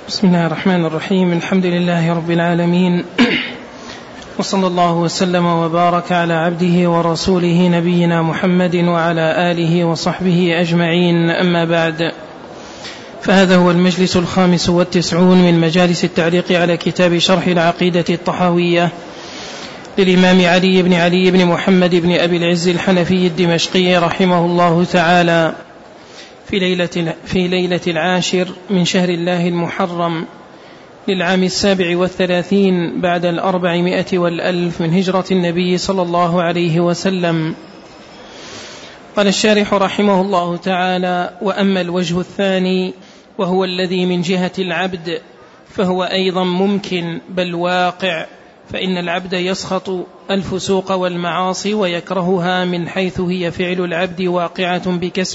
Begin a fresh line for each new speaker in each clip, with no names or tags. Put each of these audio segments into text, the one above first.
بسم الله الرحمن الرحيم. الحمد لله رب العالمين، وصلى الله وسلم وبارك على عبده ورسوله نبينا محمد وعلى آله وصحبه أجمعين. أما بعد، فهذا هو المجلس 95 من مجالس التعليق على كتاب شرح العقيدة الطحاوية للإمام علي بن محمد بن أبي العز الحنفي الدمشقي رحمه الله تعالى، في ليلة 10 من شهر الله المحرم للعام 37 بعد 400 من هجرة النبي صلى الله عليه وسلم. قال الشارح رحمه الله تعالى: وأما الوجه الثاني وهو الذي من جهة العبد فهو أيضا ممكن بل واقع، فإن العبد يسخط الفسوق والمعاصي ويكرهها من حيث هي فعل العبد واقعة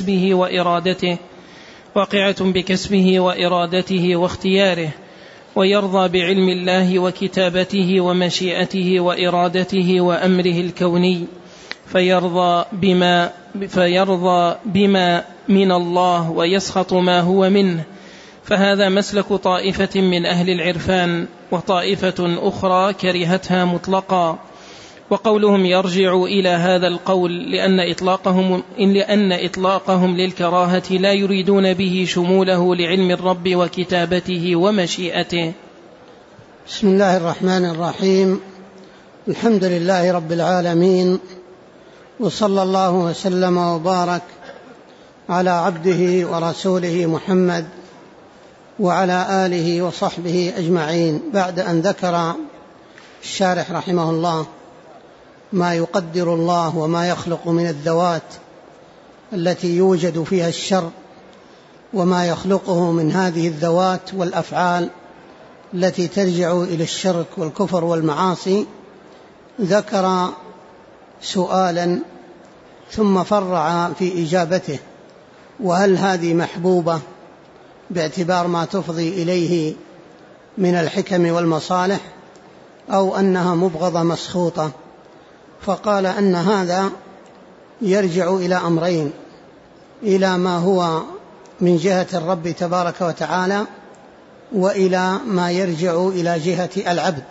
بكسبه وإرادته واختياره، ويرضى بعلم الله وكتابته ومشيئته وإرادته وأمره الكوني، فيرضى بما من الله ويسخط ما هو منه. فهذا مسلك طائفة من أهل العرفان، وطائفة أخرى كرهتها مطلقا. وقولهم يرجع إلى هذا القول لأن إطلاقهم للكراهة لا يريدون به شموله لعلم الرب وكتابته ومشيئته.
بسم الله الرحمن الرحيم. الحمد لله رب العالمين، وصلى الله وسلم وبارك على عبده ورسوله محمد وعلى آله وصحبه أجمعين. بعد أن ذكر الشارح رحمه الله ما يقدر الله وما يخلق من الذوات التي يوجد فيها الشر، وما يخلقه من هذه الذوات والأفعال التي ترجع إلى الشرك والكفر والمعاصي، ذكر سؤالا ثم فرع في إجابته: وهل هذه محبوبة باعتبار ما تفضي إليه من الحكم والمصالح، أو أنها مبغضة مسخوطة؟ فقال أن هذا يرجع إلى أمرين: إلى ما هو من جهة الرب تبارك وتعالى، وإلى ما يرجع إلى جهة العبد.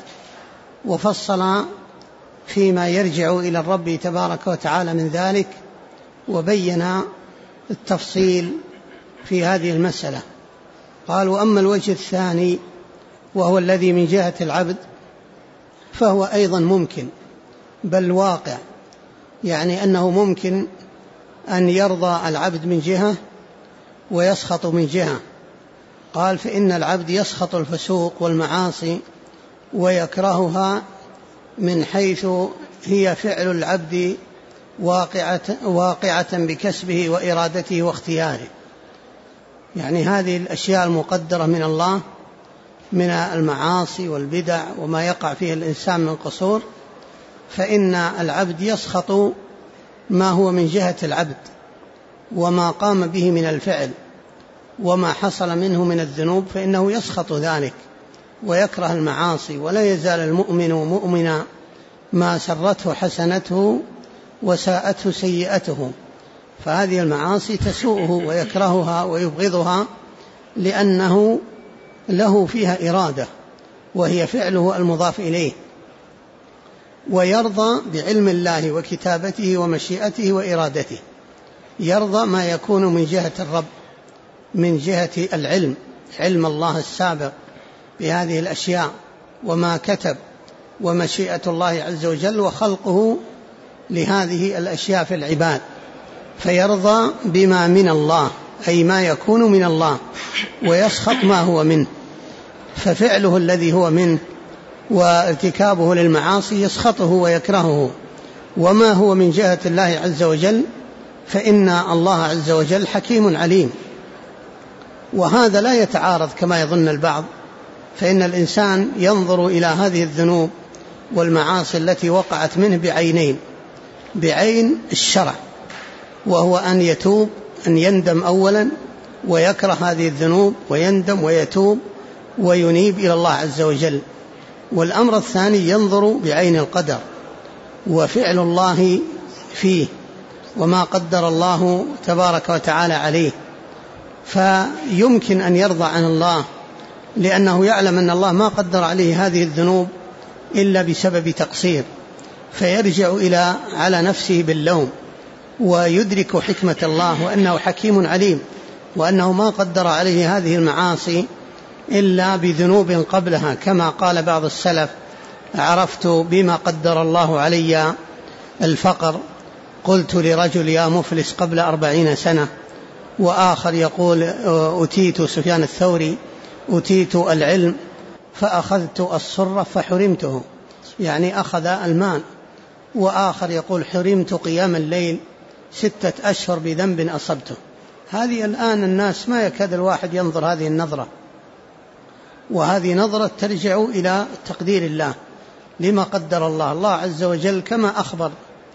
وفصل فيما يرجع إلى الرب تبارك وتعالى من ذلك، وبين التفصيل في هذه المسألة. قال: وأما الوجه الثاني وهو الذي من جهة العبد فهو أيضا ممكن بل واقع، يعني أنه ممكن أن يرضى العبد من جهة ويسخط من جهة. قال: فإن العبد يسخط الفسوق والمعاصي ويكرهها من حيث هي فعل العبد واقعة بكسبه وإرادته واختياره، يعني هذه الأشياء المقدرة من الله من المعاصي والبدع وما يقع فيه الإنسان من قصور، فإن العبد يسخط ما هو من جهة العبد وما قام به من الفعل وما حصل منه من الذنوب، فإنه يسخط ذلك ويكره المعاصي. ولا يزال المؤمن مؤمنا ما سرته حسنته وساءته سيئته، فهذه المعاصي تسوءه ويكرهها ويبغضها لأنه له فيها إرادة وهي فعله المضاف إليه. ويرضى بعلم الله وكتابته ومشيئته وإرادته، يرضى ما يكون من جهة الرب من جهة العلم، علم الله السابق بهذه الأشياء وما كتب، ومشيئة الله عز وجل وخلقه لهذه الأشياء في العباد، فيرضى بما من الله أي ما يكون من الله، ويسخط ما هو منه. ففعله الذي هو منه وارتكابه للمعاصي يسخطه ويكرهه. وما هو من جهة الله عز وجل فإن الله عز وجل حكيم عليم. وهذا لا يتعارض كما يظن البعض، فإن الإنسان ينظر إلى هذه الذنوب والمعاصي التي وقعت منه بعينين: بعين الشرع، وهو أن يتوب، أن يندم أولا ويكره هذه الذنوب ويندم ويتوب وينيب إلى الله عز وجل. والأمر الثاني ينظر بعين القدر وفعل الله فيه وما قدر الله تبارك وتعالى عليه، فيمكن أن يرضى عن الله لأنه يعلم أن الله ما قدر عليه هذه الذنوب إلا بسبب تقصير، فيرجع على نفسه باللوم ويدرك حكمة الله وأنه حكيم عليم، وأنه ما قدر عليه هذه المعاصي إلا بذنوب قبلها، كما قال بعض السلف: عرفت بما قدر الله علي الفقر، قلت لرجل يا مفلس قبل 40 سنة. وآخر يقول أتيت سفيان الثوري: أتيت العلم فأخذت الصرة فحرمته، يعني أخذ المال. وآخر يقول: حرمت قيام الليل 6 أشهر بذنب أصبته. هذه الآن الناس ما يكاد الواحد ينظر هذه النظرة، وهذه نظرة ترجع إلى تقدير الله لما قدر الله. الله عز وجل كما أخبر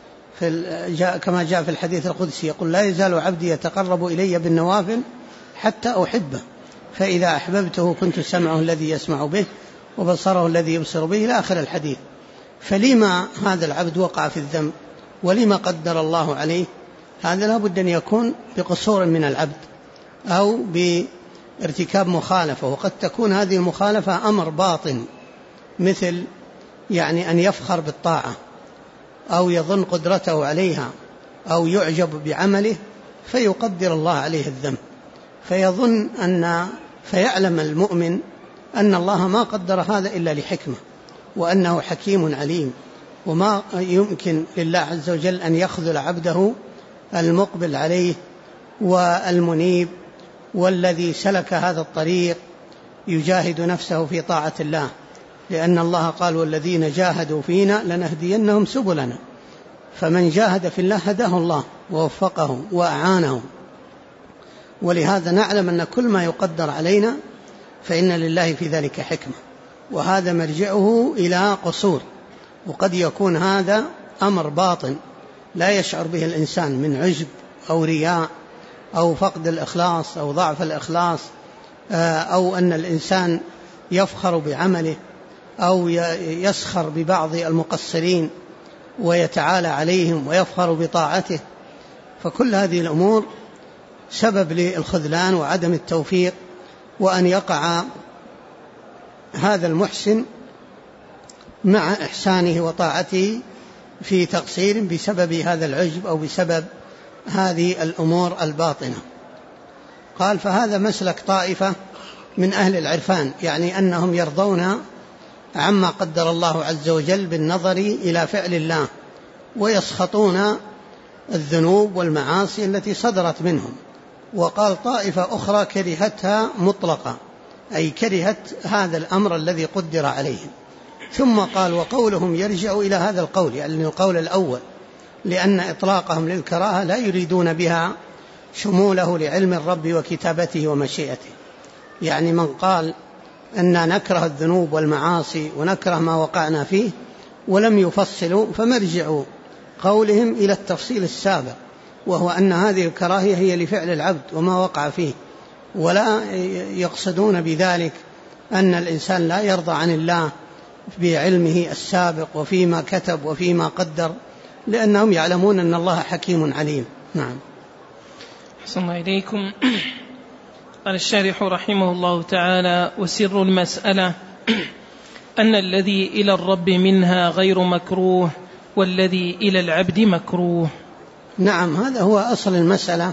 كما جاء في الحديث القدسي يقول: لا يزال عبدي يتقرب إلي بالنوافل حتى أحبه، فإذا أحببته كنت سمعه الذي يسمع به وبصره الذي يبصر به، إلى آخر الحديث. فلما هذا العبد وقع في الذنب ولما قدر الله عليه؟ هذا لا بد أن يكون بقصور من العبد أو بارتكاب مخالفة، وقد تكون هذه المخالفة أمر باطن، مثل يعني أن يفخر بالطاعة أو يظن قدرته عليها أو يعجب بعمله فيقدر الله عليه الذنب، فيظن فيعلم المؤمن أن الله ما قدر هذا إلا لحكمة، وأنه حكيم عليم، وما يمكن لله عز وجل أن يخذل عبده المقبل عليه والمنيب والذي سلك هذا الطريق يجاهد نفسه في طاعة الله، لأن الله قال: والذين جاهدوا فينا لنهدينهم سبلنا. فمن جاهد في الله هداه الله ووفقه وأعانه. ولهذا نعلم أن كل ما يقدر علينا فإن لله في ذلك حكمة، وهذا مرجعه إلى قصور، وقد يكون هذا أمر باطن لا يشعر به الإنسان من عجب أو رياء أو فقد الإخلاص أو ضعف الإخلاص، أو أن الإنسان يفخر بعمله أو يسخر ببعض المقصرين ويتعالى عليهم ويفخر بطاعته. فكل هذه الأمور سبب للخذلان وعدم التوفيق، وأن يقع هذا المحسن مع إحسانه وطاعته في تقصير بسبب هذا العجب أو بسبب هذه الأمور الباطنة. قال: فهذا مسلك طائفة من أهل العرفان، يعني أنهم يرضون عما قدر الله عز وجل بالنظر إلى فعل الله، ويسخطون الذنوب والمعاصي التي صدرت منهم. وقال: طائفة أخرى كرهتها مطلقة، أي كرهت هذا الأمر الذي قدر عليهم. ثم قال: وقولهم يرجع إلى هذا القول، يعني القول الأول، لأن إطلاقهم للكراهة لا يريدون بها شموله لعلم الرب وكتابته ومشيئته. يعني من قال أننا نكره الذنوب والمعاصي ونكره ما وقعنا فيه ولم يفصلوا، فمرجع قولهم إلى التفصيل السابق، وهو أن هذه الكراهية هي لفعل العبد وما وقع فيه، ولا يقصدون بذلك أن الإنسان لا يرضى عن الله بعلمه السابق وفيما كتب وفيما قدر، لأنهم يعلمون أن الله حكيم عليم. نعم.
أحسن الله إليكم. قال الشارح رحمه الله تعالى: وسر المسألة أن الذي إلى الرب منها غير مكروه، والذي إلى العبد مكروه.
نعم، هذا هو أصل المسألة،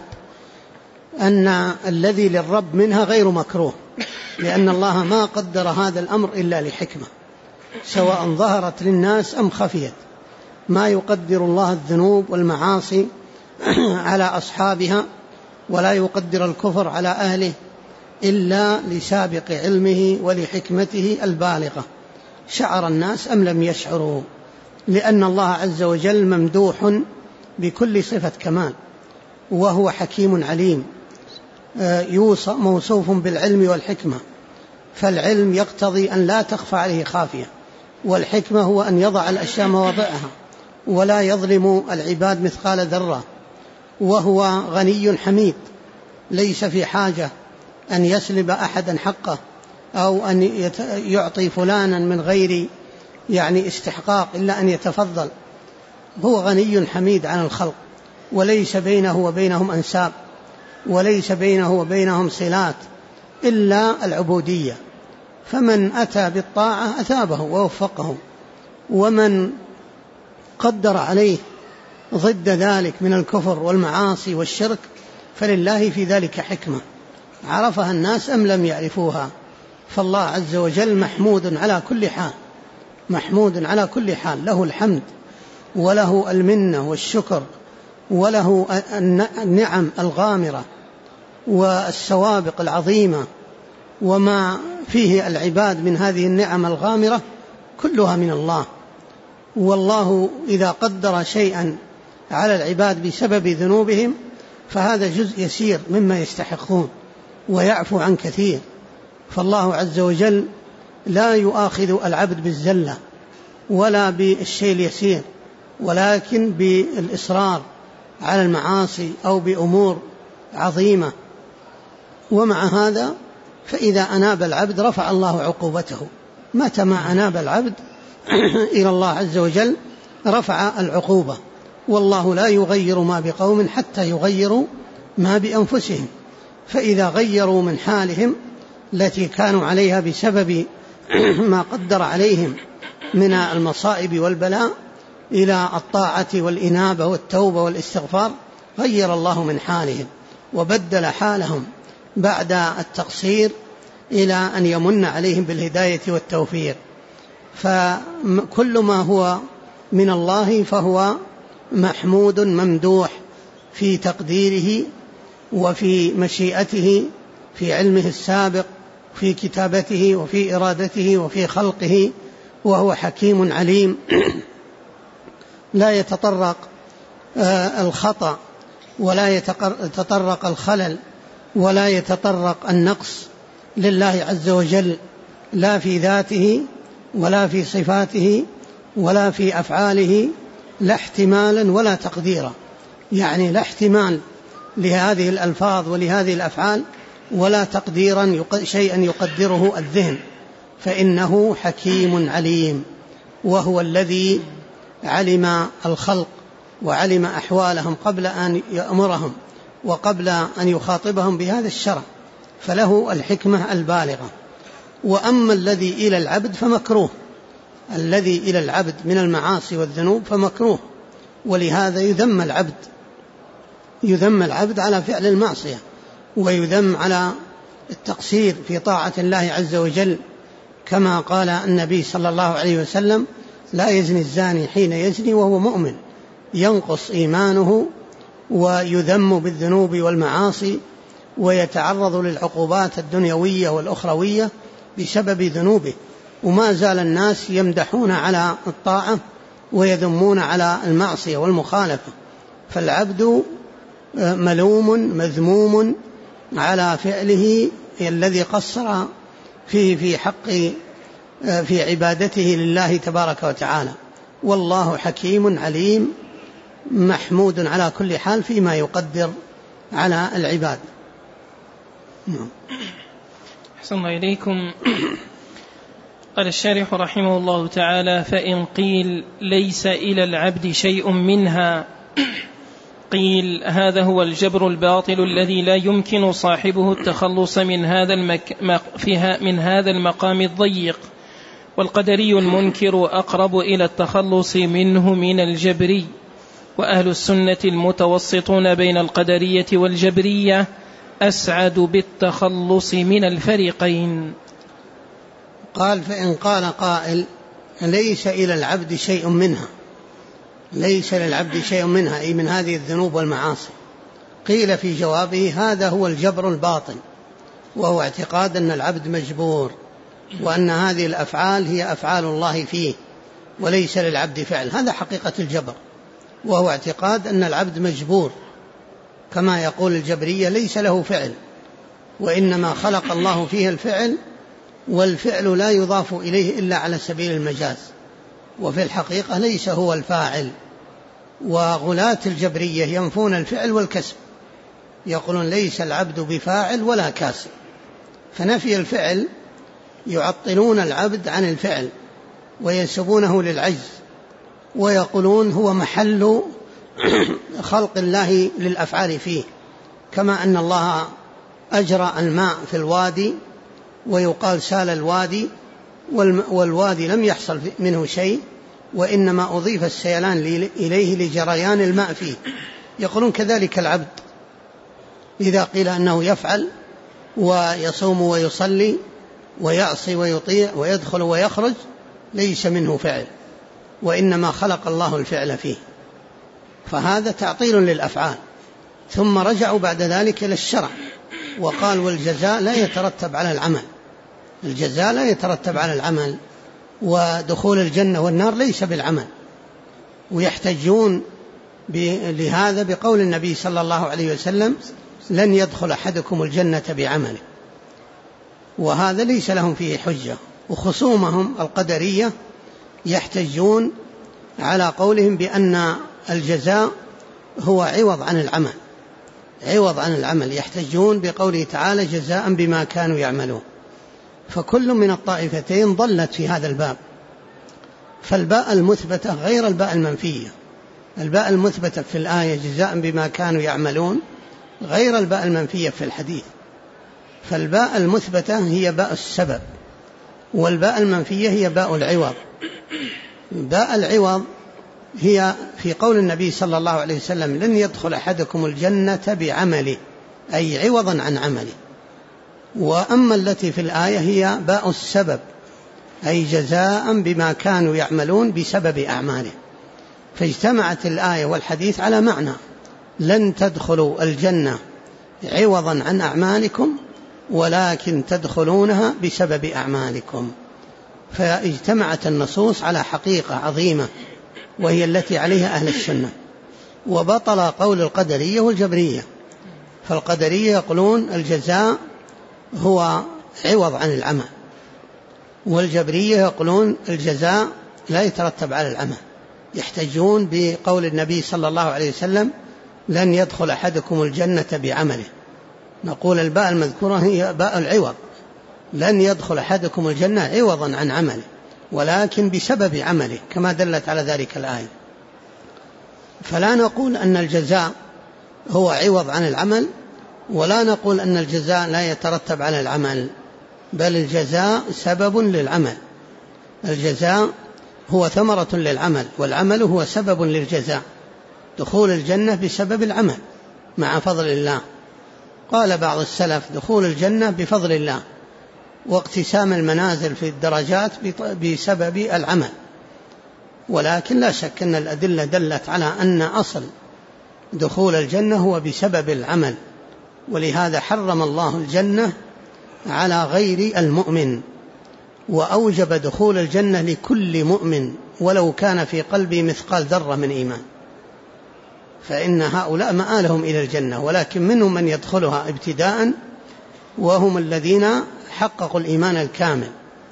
أن الذي للرب منها غير مكروه، لأن الله ما قدر هذا الأمر إلا لحكمة، سواء ظهرت للناس أم خفيت. ما يقدر الله الذنوب والمعاصي على أصحابها، ولا يقدر الكفر على أهله إلا لسابق علمه ولحكمته البالغة، شعر الناس أم لم يشعروا، لأن الله عز وجل ممدوح بكل صفة كمال، وهو حكيم عليم، موصوف بالعلم والحكمة. فالعلم يقتضي أن لا تخفى عليه خافية، والحكمة هو أن يضع الأشياء مواضعها ولا يظلم العباد مثقال ذرة. وهو غني حميد، ليس في حاجة أن يسلب أحدا حقه أو أن يعطي فلانا من غير استحقاق إلا أن يتفضل. هو غني حميد عن الخلق، وليس بينه وبينهم أنساب، وليس بينه وبينهم صلات إلا العبودية، فمن أتى بالطاعة أثابه ووفقه، ومن قدر عليه ضد ذلك من الكفر والمعاصي والشرك فلله في ذلك حكمة عرفها الناس أم لم يعرفوها. فالله عز وجل محمود على كل حال، محمود على كل حال، له الحمد وله المنة والشكر وله النعم الغامرة والسوابق العظيمة، وما فيه العباد من هذه النعم الغامرة كلها من الله. والله إذا قدر شيئا على العباد بسبب ذنوبهم فهذا جزء يسير مما يستحقون ويعفو عن كثير. فالله عز وجل لا يؤاخذ العبد بالزلة ولا بالشيء اليسير، ولكن بالإصرار على المعاصي أو بأمور عظيمة. ومع هذا فإذا أناب العبد رفع الله عقوبته، متى ما أناب العبد إلى الله عز وجل رفع العقوبة. والله لا يغير ما بقوم حتى يغيروا ما بأنفسهم، فإذا غيروا من حالهم التي كانوا عليها بسبب ما قدر عليهم من المصائب والبلاء إلى الطاعة والإنابة والتوبة والاستغفار غير الله من حالهم وبدل حالهم بعد التقصير إلى أن يمن عليهم بالهداية والتوفيق. فكل ما هو من الله فهو محمود ممدوح في تقديره وفي مشيئته، في علمه السابق، في كتابته وفي إرادته وفي خلقه، وهو حكيم عليم لا يتطرق الخطأ ولا يتطرق الخلل ولا يتطرق النقص لله عز وجل، لا في ذاته ولا في صفاته ولا في أفعاله، لا احتمالا ولا تقديرا، يعني لا احتمال لهذه الألفاظ ولهذه الأفعال ولا تقديرا شيئا يقدره الذهن، فإنه حكيم عليم، وهو الذي علم الخلق وعلم أحوالهم قبل أن يأمرهم وقبل أن يخاطبهم بهذا الشرع، فله الحكمة البالغة. وأما الذي إلى العبد فمكروه، الذي إلى العبد من المعاصي والذنوب فمكروه، ولهذا يذم العبد على فعل المعصية، ويذم على التقصير في طاعة الله عز وجل، كما قال النبي صلى الله عليه وسلم: لا يزني الزاني حين يزني وهو مؤمن، ينقص إيمانه ويذم بالذنوب والمعاصي ويتعرض للعقوبات الدنيوية والأخروية بسبب ذنوبه. وما زال الناس يمدحون على الطاعة ويذمون على المعصية والمخالفة، فالعبد ملوم مذموم على فعله الذي قصر فيه في حق في عبادته لله تبارك وتعالى. والله حكيم عليم محمود على كل حال فيما يقدر على العباد.
أحسن الله إليكم. قال الشارح رحمه الله تعالى: فإن قيل ليس إلى العبد شيء منها، قيل هذا هو الجبر الباطل الذي لا يمكن صاحبه التخلص من هذا المقام الضيق، والقدري المنكر أقرب إلى التخلص منه من الجبري، وأهل السنة المتوسطون بين القدرية والجبرية أسعد بالتخلص من الفريقين.
قال: فإن قال قائل ليس إلى العبد شيء منها، ليس للعبد شيء منها أي من هذه الذنوب والمعاصي، قيل في جوابه: هذا هو الجبر الباطل، وهو اعتقاد أن العبد مجبور، وأن هذه الأفعال هي أفعال الله فيه وليس للعبد فعل. هذا حقيقة الجبر، وهو اعتقاد أن العبد مجبور، كما يقول الجبرية: ليس له فعل، وإنما خلق الله فيه الفعل، والفعل لا يضاف إليه إلا على سبيل المجاز، وفي الحقيقة ليس هو الفاعل. وغلاة الجبرية ينفون الفعل والكسب، يقولون ليس العبد بفاعل ولا كاسب، فنفي الفعل يعطلون العبد عن الفعل وينسبونه للعجز، ويقولون هو محل خلق الله للأفعال فيه، كما أن الله أجرى الماء في الوادي ويقال سال الوادي، والوادي لم يحصل منه شيء، وإنما أضيف السيلان إليه لجريان الماء فيه. يقولون كذلك العبد إذا قيل أنه يفعل ويصوم ويصلي ويعصي ويطيع ويدخل ويخرج ليس منه فعل، وإنما خلق الله الفعل فيه، فهذا تعطيل للأفعال. ثم رجعوا بعد ذلك إلى الشرع وقال والجزاء لا يترتب على العمل، الجزاء لا يترتب على العمل، ودخول الجنة والنار ليس بالعمل. ويحتجون لهذا بقول النبي صلى الله عليه وسلم لن يدخل أحدكم الجنة بعمله، وهذا ليس لهم فيه حجة. وخصومهم القدرية يحتجون على قولهم بأن الجزاء هو عوض عن العمل، عوض عن العمل، يحتجون بقوله تعالى جزاء بما كانوا يعملون. فكل من الطائفتين ضلت في هذا الباب. فالباء المثبتة غير الباء المنفية، الباء المثبتة في الآية جزاء بما كانوا يعملون غير الباء المنفية في الحديث. فالباء المثبتة هي باء السبب، والباء المنفية هي باء العوض. باء العوض هي في قول النبي صلى الله عليه وسلم لن يدخل أحدكم الجنة بعمله، أي عوضا عن عمله. وأما التي في الآية هي باء السبب، أي جزاء بما كانوا يعملون بسبب أعماله. فاجتمعت الآية والحديث على معنى لن تدخلوا الجنة عوضا عن أعمالكم ولكن تدخلونها بسبب أعمالكم. فاجتمعت النصوص على حقيقة عظيمة وهي التي عليها أهل السنة. وبطل قول القدرية والجبرية، فالقدرية يقولون الجزاء هو عوض عن العمل، والجبرية يقولون الجزاء لا يترتب على العمل. يحتجون بقول النبي صلى الله عليه وسلم لن يدخل أحدكم الجنة بعمله. نقول الباء المذكورة هي باء العوض، لن يدخل أحدكم الجنة عوضا عن عمله ولكن بسبب عمله، كما دلت على ذلك الآية. فلا نقول أن الجزاء هو عوض عن العمل، ولا نقول أن الجزاء لا يترتب على العمل، بل الجزاء سبب للعمل. الجزاء هو ثمرة للعمل، والعمل هو سبب للجزاء. دخول الجنة بسبب العمل مع فضل الله. قال بعض السلف دخول الجنة بفضل الله، واقتسام المنازل في الدرجات بسبب العمل. ولكن لا شك أن الأدلة دلت على أن أصل دخول الجنة هو بسبب العمل، ولهذا حرم الله الجنة على غير المؤمن، وأوجب دخول الجنة لكل مؤمن ولو كان في قلبه مثقال ذرة من إيمان. فإن هؤلاء مآلهم إلى الجنة، ولكن منهم من يدخلها ابتداء وهم الذين حققوا الإيمان الكامل،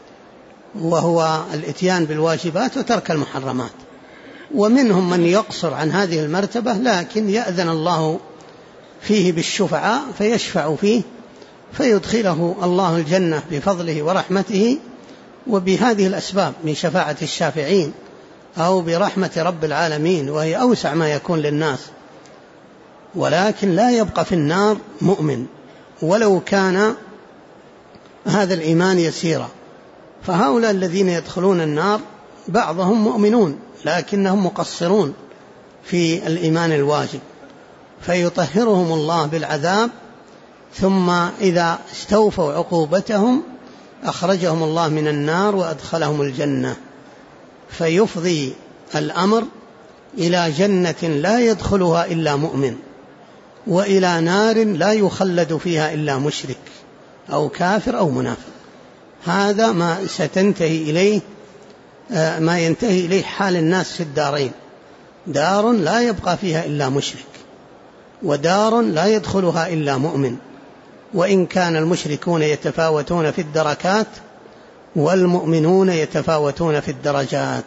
وهو الإتيان بالواجبات وترك المحرمات. ومنهم من يقصر عن هذه المرتبة لكن يأذن الله فيه بالشفعاء فيشفع فيه فيدخله الله الجنة بفضله ورحمته وبهذه الأسباب من شفاعة الشافعين أو برحمة رب العالمين، وهي أوسع ما يكون للناس. ولكن لا يبقى في النار مؤمن ولو كان هذا الإيمان يسيرا. فهؤلاء الذين يدخلون النار بعضهم مؤمنون لكنهم مقصرون في الإيمان الواجب، فيطهرهم الله بالعذاب، ثم إذا استوفوا عقوبتهم أخرجهم الله من النار وأدخلهم الجنة. فيفضي الأمر إلى جنة لا يدخلها إلا مؤمن، وإلى نار لا يخلد فيها إلا مشرك أو كافر أو منافق. هذا ما ستنتهي إليه، ما ينتهي إليه حال الناس في الدارين: دار لا يبقى فيها إلا مشرك، ودار لا يدخلها إلا مؤمن، وإن كان المشركون يتفاوتون في الدركات والمؤمنون يتفاوتون في الدرجات.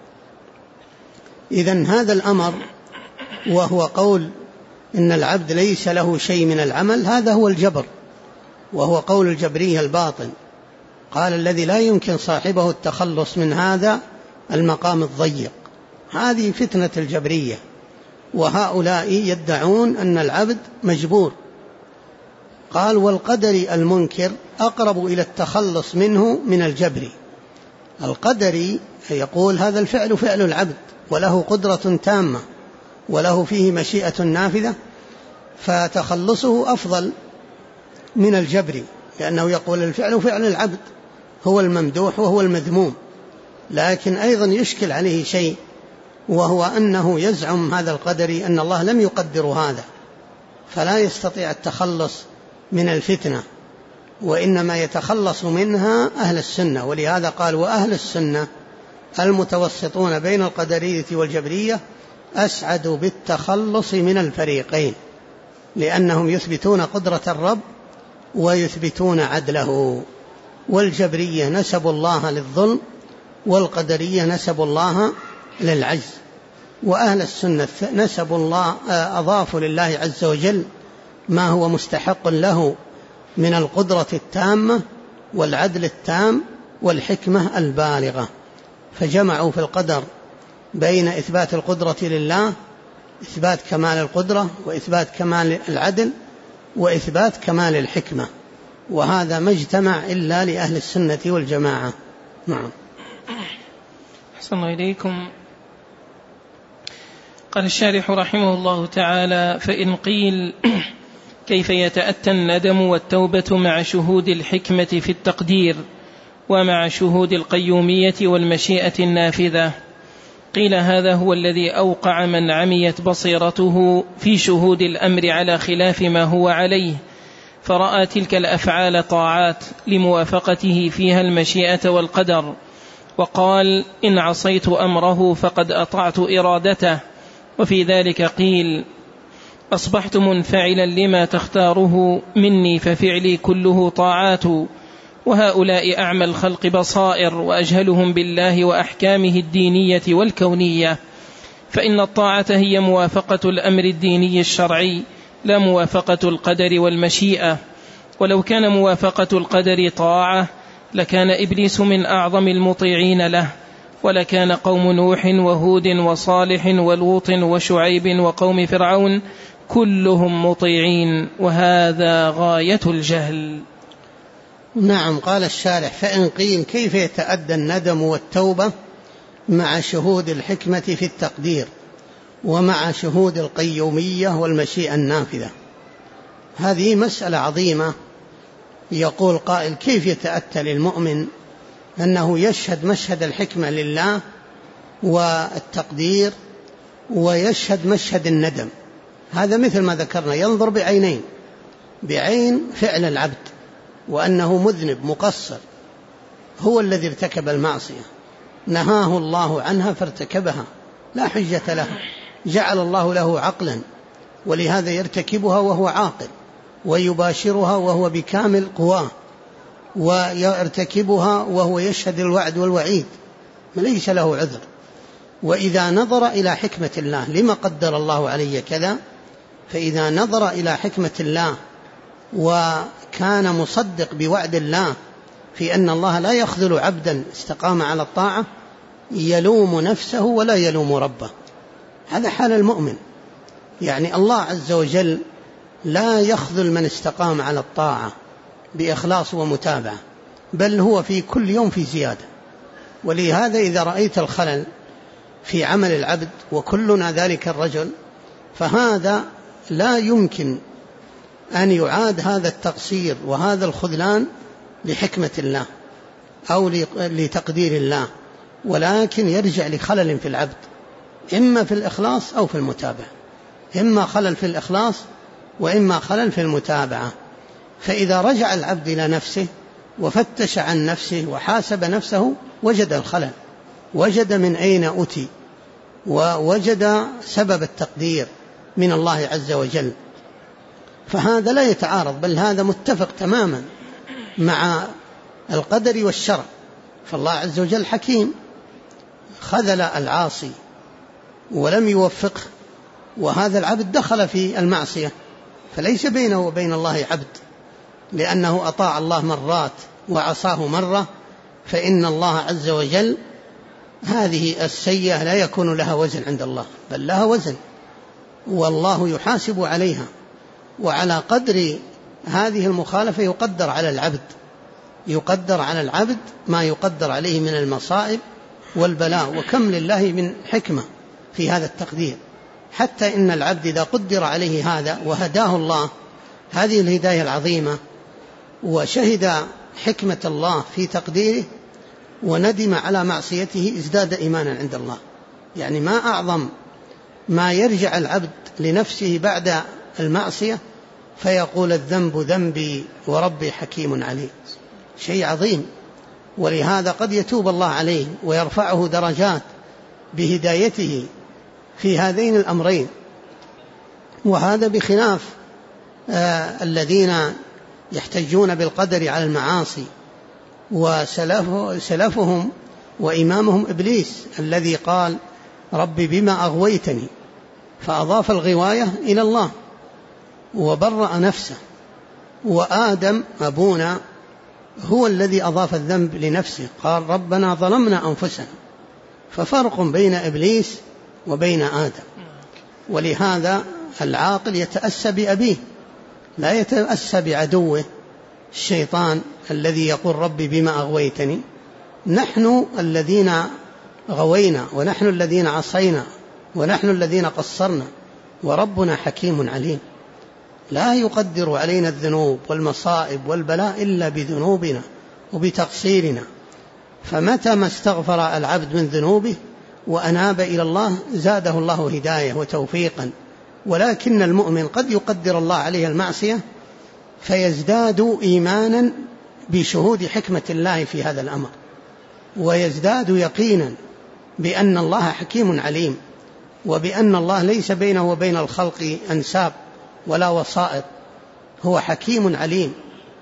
إذن هذا الأمر وهو قول إن العبد ليس له شيء من العمل، هذا هو الجبر، وهو قول الجبرية الباطل. قال الذي لا يمكن صاحبه التخلص من هذا المقام الضيق. هذه فتنة الجبرية، وهؤلاء يدعون أن العبد مجبور قال والقدري المنكر أقرب إلى التخلص منه من الجبري. القدري يقول هذا الفعل فعل العبد وله قدرة تامة وله فيه مشيئة نافذة، فتخلصه أفضل من الجبري، لأنه يقول الفعل فعل العبد هو الممدوح وهو المذموم. لكن أيضا يشكل عليه شيء، وهو أنه يزعم هذا القدري أن الله لم يقدر هذا، فلا يستطيع التخلص من الفتنة، وإنما يتخلص منها أهل السنة. ولهذا قال وأهل السنة المتوسطون بين القدرية والجبرية أسعد بالتخلص من الفريقين، لأنهم يثبتون قدرة الرب ويثبتون عدله. والجبرية نسبوا الله للظلم، والقدرية نسبوا الله للعجز. وأهل السنة نسبوا الله، أضافوا لله عز وجل ما هو مستحق له من القدرة التامة والعدل التام والحكمة البالغة، فجمعوا في القدر بين إثبات القدرة لله، إثبات كمال القدرة، وإثبات كمال العدل، وإثبات كمال الحكمة، وهذا ما اجتمع إلا لأهل السنة والجماعة. نعم.
أحسن الله إليكم. قال الشارح رحمه الله تعالى: فإن قيل كيف يتأتى الندم والتوبة مع شهود الحكمة في التقدير ومع شهود القيومية والمشيئة النافذة؟ قيل هذا هو الذي أوقع من عميت بصيرته في شهود الأمر على خلاف ما هو عليه، فرأى تلك الأفعال طاعات لموافقته فيها المشيئة والقدر، وقال إن عصيت أمره فقد أطعت إرادته. وفي ذلك قيل أصبحت منفعلا لما تختاره مني ففعلي كله طاعات، وهؤلاء أعمى الخلق بصائر وأجهلهم بالله وأحكامه الدينية والكونية، فإن الطاعة هي موافقة الأمر الديني الشرعي لا موافقة القدر والمشيئة. ولو كان موافقة القدر طاعة لكان إبليس من أعظم المطيعين له، ولكان قوم نوح وهود وصالح ولوط وشعيب وقوم فرعون كلهم مطيعين، وهذا غاية الجهل.
نعم. قال الشارح: فإن قيل كيف يتأدى الندم والتوبة مع شهود الحكمة في التقدير ومع شهود القيومية والمشيئة النافذة؟ هذه مسألة عظيمة. يقول قائل: كيف يتأتى للمؤمن أنه يشهد مشهد الحكمة لله والتقدير ويشهد مشهد الندم؟ هذا مثل ما ذكرنا، ينظر بعينين: بعين فعل العبد وأنه مذنب مقصر، هو الذي ارتكب المعصية، نهاه الله عنها فارتكبها لا حجة له، جعل الله له عقلا ولهذا يرتكبها وهو عاقل، ويباشرها وهو بكامل قواه، ويرتكبها وهو يشهد الوعد والوعيد، ليس له عذر. وإذا نظر إلى حكمة الله لما قدر الله علي كذا، فإذا نظر إلى حكمة الله وكان مصدق بوعد الله في أن الله لا يخذل عبدا استقام على الطاعة، يلوم نفسه ولا يلوم ربه. هذا حال المؤمن، يعني الله عز وجل لا يخذل من استقام على الطاعة بإخلاص ومتابعة، بل هو في كل يوم في زيادة. ولهذا إذا رأيت الخلل في عمل العبد وكلنا ذلك الرجل، فهذا لا يمكن أن يعاد هذا التقصير وهذا الخذلان لحكمة الله أو لتقدير الله، ولكن يرجع لخلل في العبد، إما في الإخلاص أو في المتابعة، إما خلل في الإخلاص وإما خلل في المتابعة. فإذا رجع العبد إلى نفسه وفتش عن نفسه وحاسب نفسه وجد الخلل، وجد من أين أتي، ووجد سبب التقدير من الله عز وجل. فهذا لا يتعارض، بل هذا متفق تماما مع القدر والشرع. فالله عز وجل حكيم، خذل العاصي ولم يوفقه، وهذا العبد دخل في المعصية، فليس بينه وبين الله عبد، لأنه أطاع الله مرات وعصاه مرة، فإن الله عز وجل هذه السيئة لا يكون لها وزن عند الله، بل لها وزن، والله يحاسب عليها. وعلى قدر هذه المخالفة يقدر على العبد ما يقدر عليه من المصائب والبلاء، وكم لله من حكمة في هذا التقدير، حتى إن العبد إذا قدر عليه هذا وهداه الله هذه الهداية العظيمة وشهد حكمة الله في تقديره وندم على معصيته ازداد إيمانا عند الله. يعني ما أعظم ما يرجع العبد لنفسه بعد المعصية فيقول الذنب ذنبي وربي حكيم عليم، شيء عظيم. ولهذا قد يتوب الله عليه ويرفعه درجات بهدايته في هذين الأمرين. وهذا بخلاف الذين يحتجون بالقدر على المعاصي، وسلفهم وإمامهم إبليس الذي قال ربي بما أغويتني، فأضاف الغواية إلى الله وبرأ نفسه. وآدم أبونا هو الذي أضاف الذنب لنفسه، قال ربنا ظلمنا أنفسنا، ففرق بين إبليس وبين آدم. ولهذا العاقل يتأسى بأبيه لا يتأسى بعدوه الشيطان الذي يقول ربي بما أغويتني. نحن الذين غوينا ونحن الذين عصينا ونحن الذين قصرنا، وربنا حكيم عليم لا يقدر علينا الذنوب والمصائب والبلاء إلا بذنوبنا وبتقصيرنا. فمتى ما استغفر العبد من ذنوبه وأناب إلى الله زاده الله هداية وتوفيقا. ولكن المؤمن قد يقدر الله عليه المعصية فيزداد إيمانا بشهود حكمة الله في هذا الأمر، ويزداد يقينا بأن الله حكيم عليم، وبأن الله ليس بينه وبين الخلق أنساب ولا وسائط، هو حكيم عليم.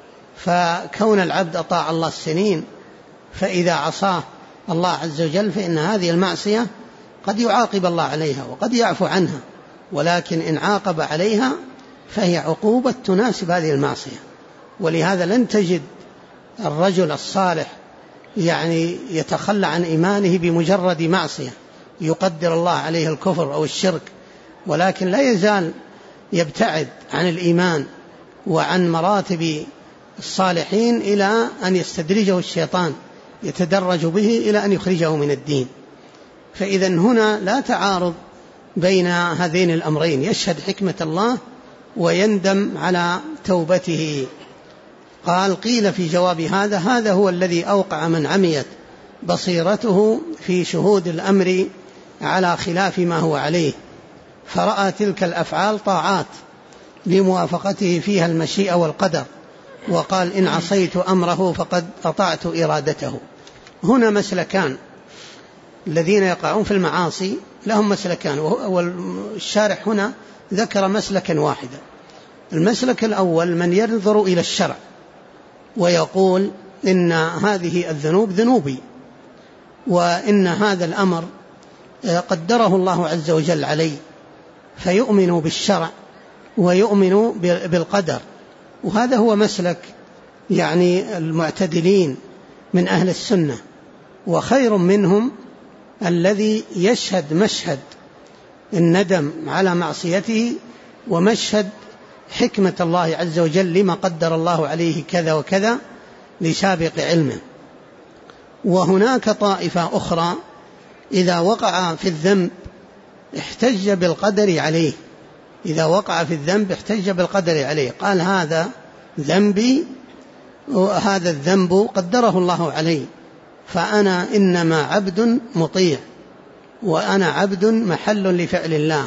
فكون العبد أطاع الله السنين، فإذا عصاه الله عز وجل فإن هذه المعصية قد يعاقب الله عليها وقد يعفو عنها، ولكن إن عاقب عليها فهي عقوبة تناسب هذه المعصية. ولهذا لن تجد الرجل الصالح يعني يتخلى عن إيمانه بمجرد معصية يقدر الله عليه الكفر أو الشرك، ولكن لا يزال يبتعد عن الإيمان وعن مراتب الصالحين إلى أن يستدرجه الشيطان يتدرج به إلى أن يخرجه من الدين. فإذا هنا لا تعارض بين هذين الأمرين، يشهد حكمة الله ويندم على توبته. قال قيل في جواب هذا هو الذي أوقع من عميت بصيرته في شهود الأمر على خلاف ما هو عليه، فرأى تلك الأفعال طاعات لموافقته فيها المشيئة والقدر، وقال إن عصيت أمره فقد أطعت إرادته. هنا مسلكان، الذين يقعون في المعاصي لهم مسلكان، والشارح هنا ذكر مسلكا واحدا. المسلك الأول من ينظر إلى الشرع ويقول إن هذه الذنوب ذنوبي، وإن هذا الأمر قدره الله عز وجل علي، فيؤمن بالشرع ويؤمن بالقدر. وهذا هو مسلك يعني المعتدلين من أهل السنة. وخير منهم الذي يشهد مشهد الندم على معصيته ومشهد حكمة الله عز وجل لما قدر الله عليه كذا وكذا لسابق علمه. وهناك طائفة أخرى إذا وقع في الذنب احتج بالقدر عليه، إذا وقع في الذنب احتج بالقدر عليه، قال هذا ذنبي وهذا الذنب قدره الله علي، فأنا إنما عبد مطيع وأنا عبد محل لفعل الله.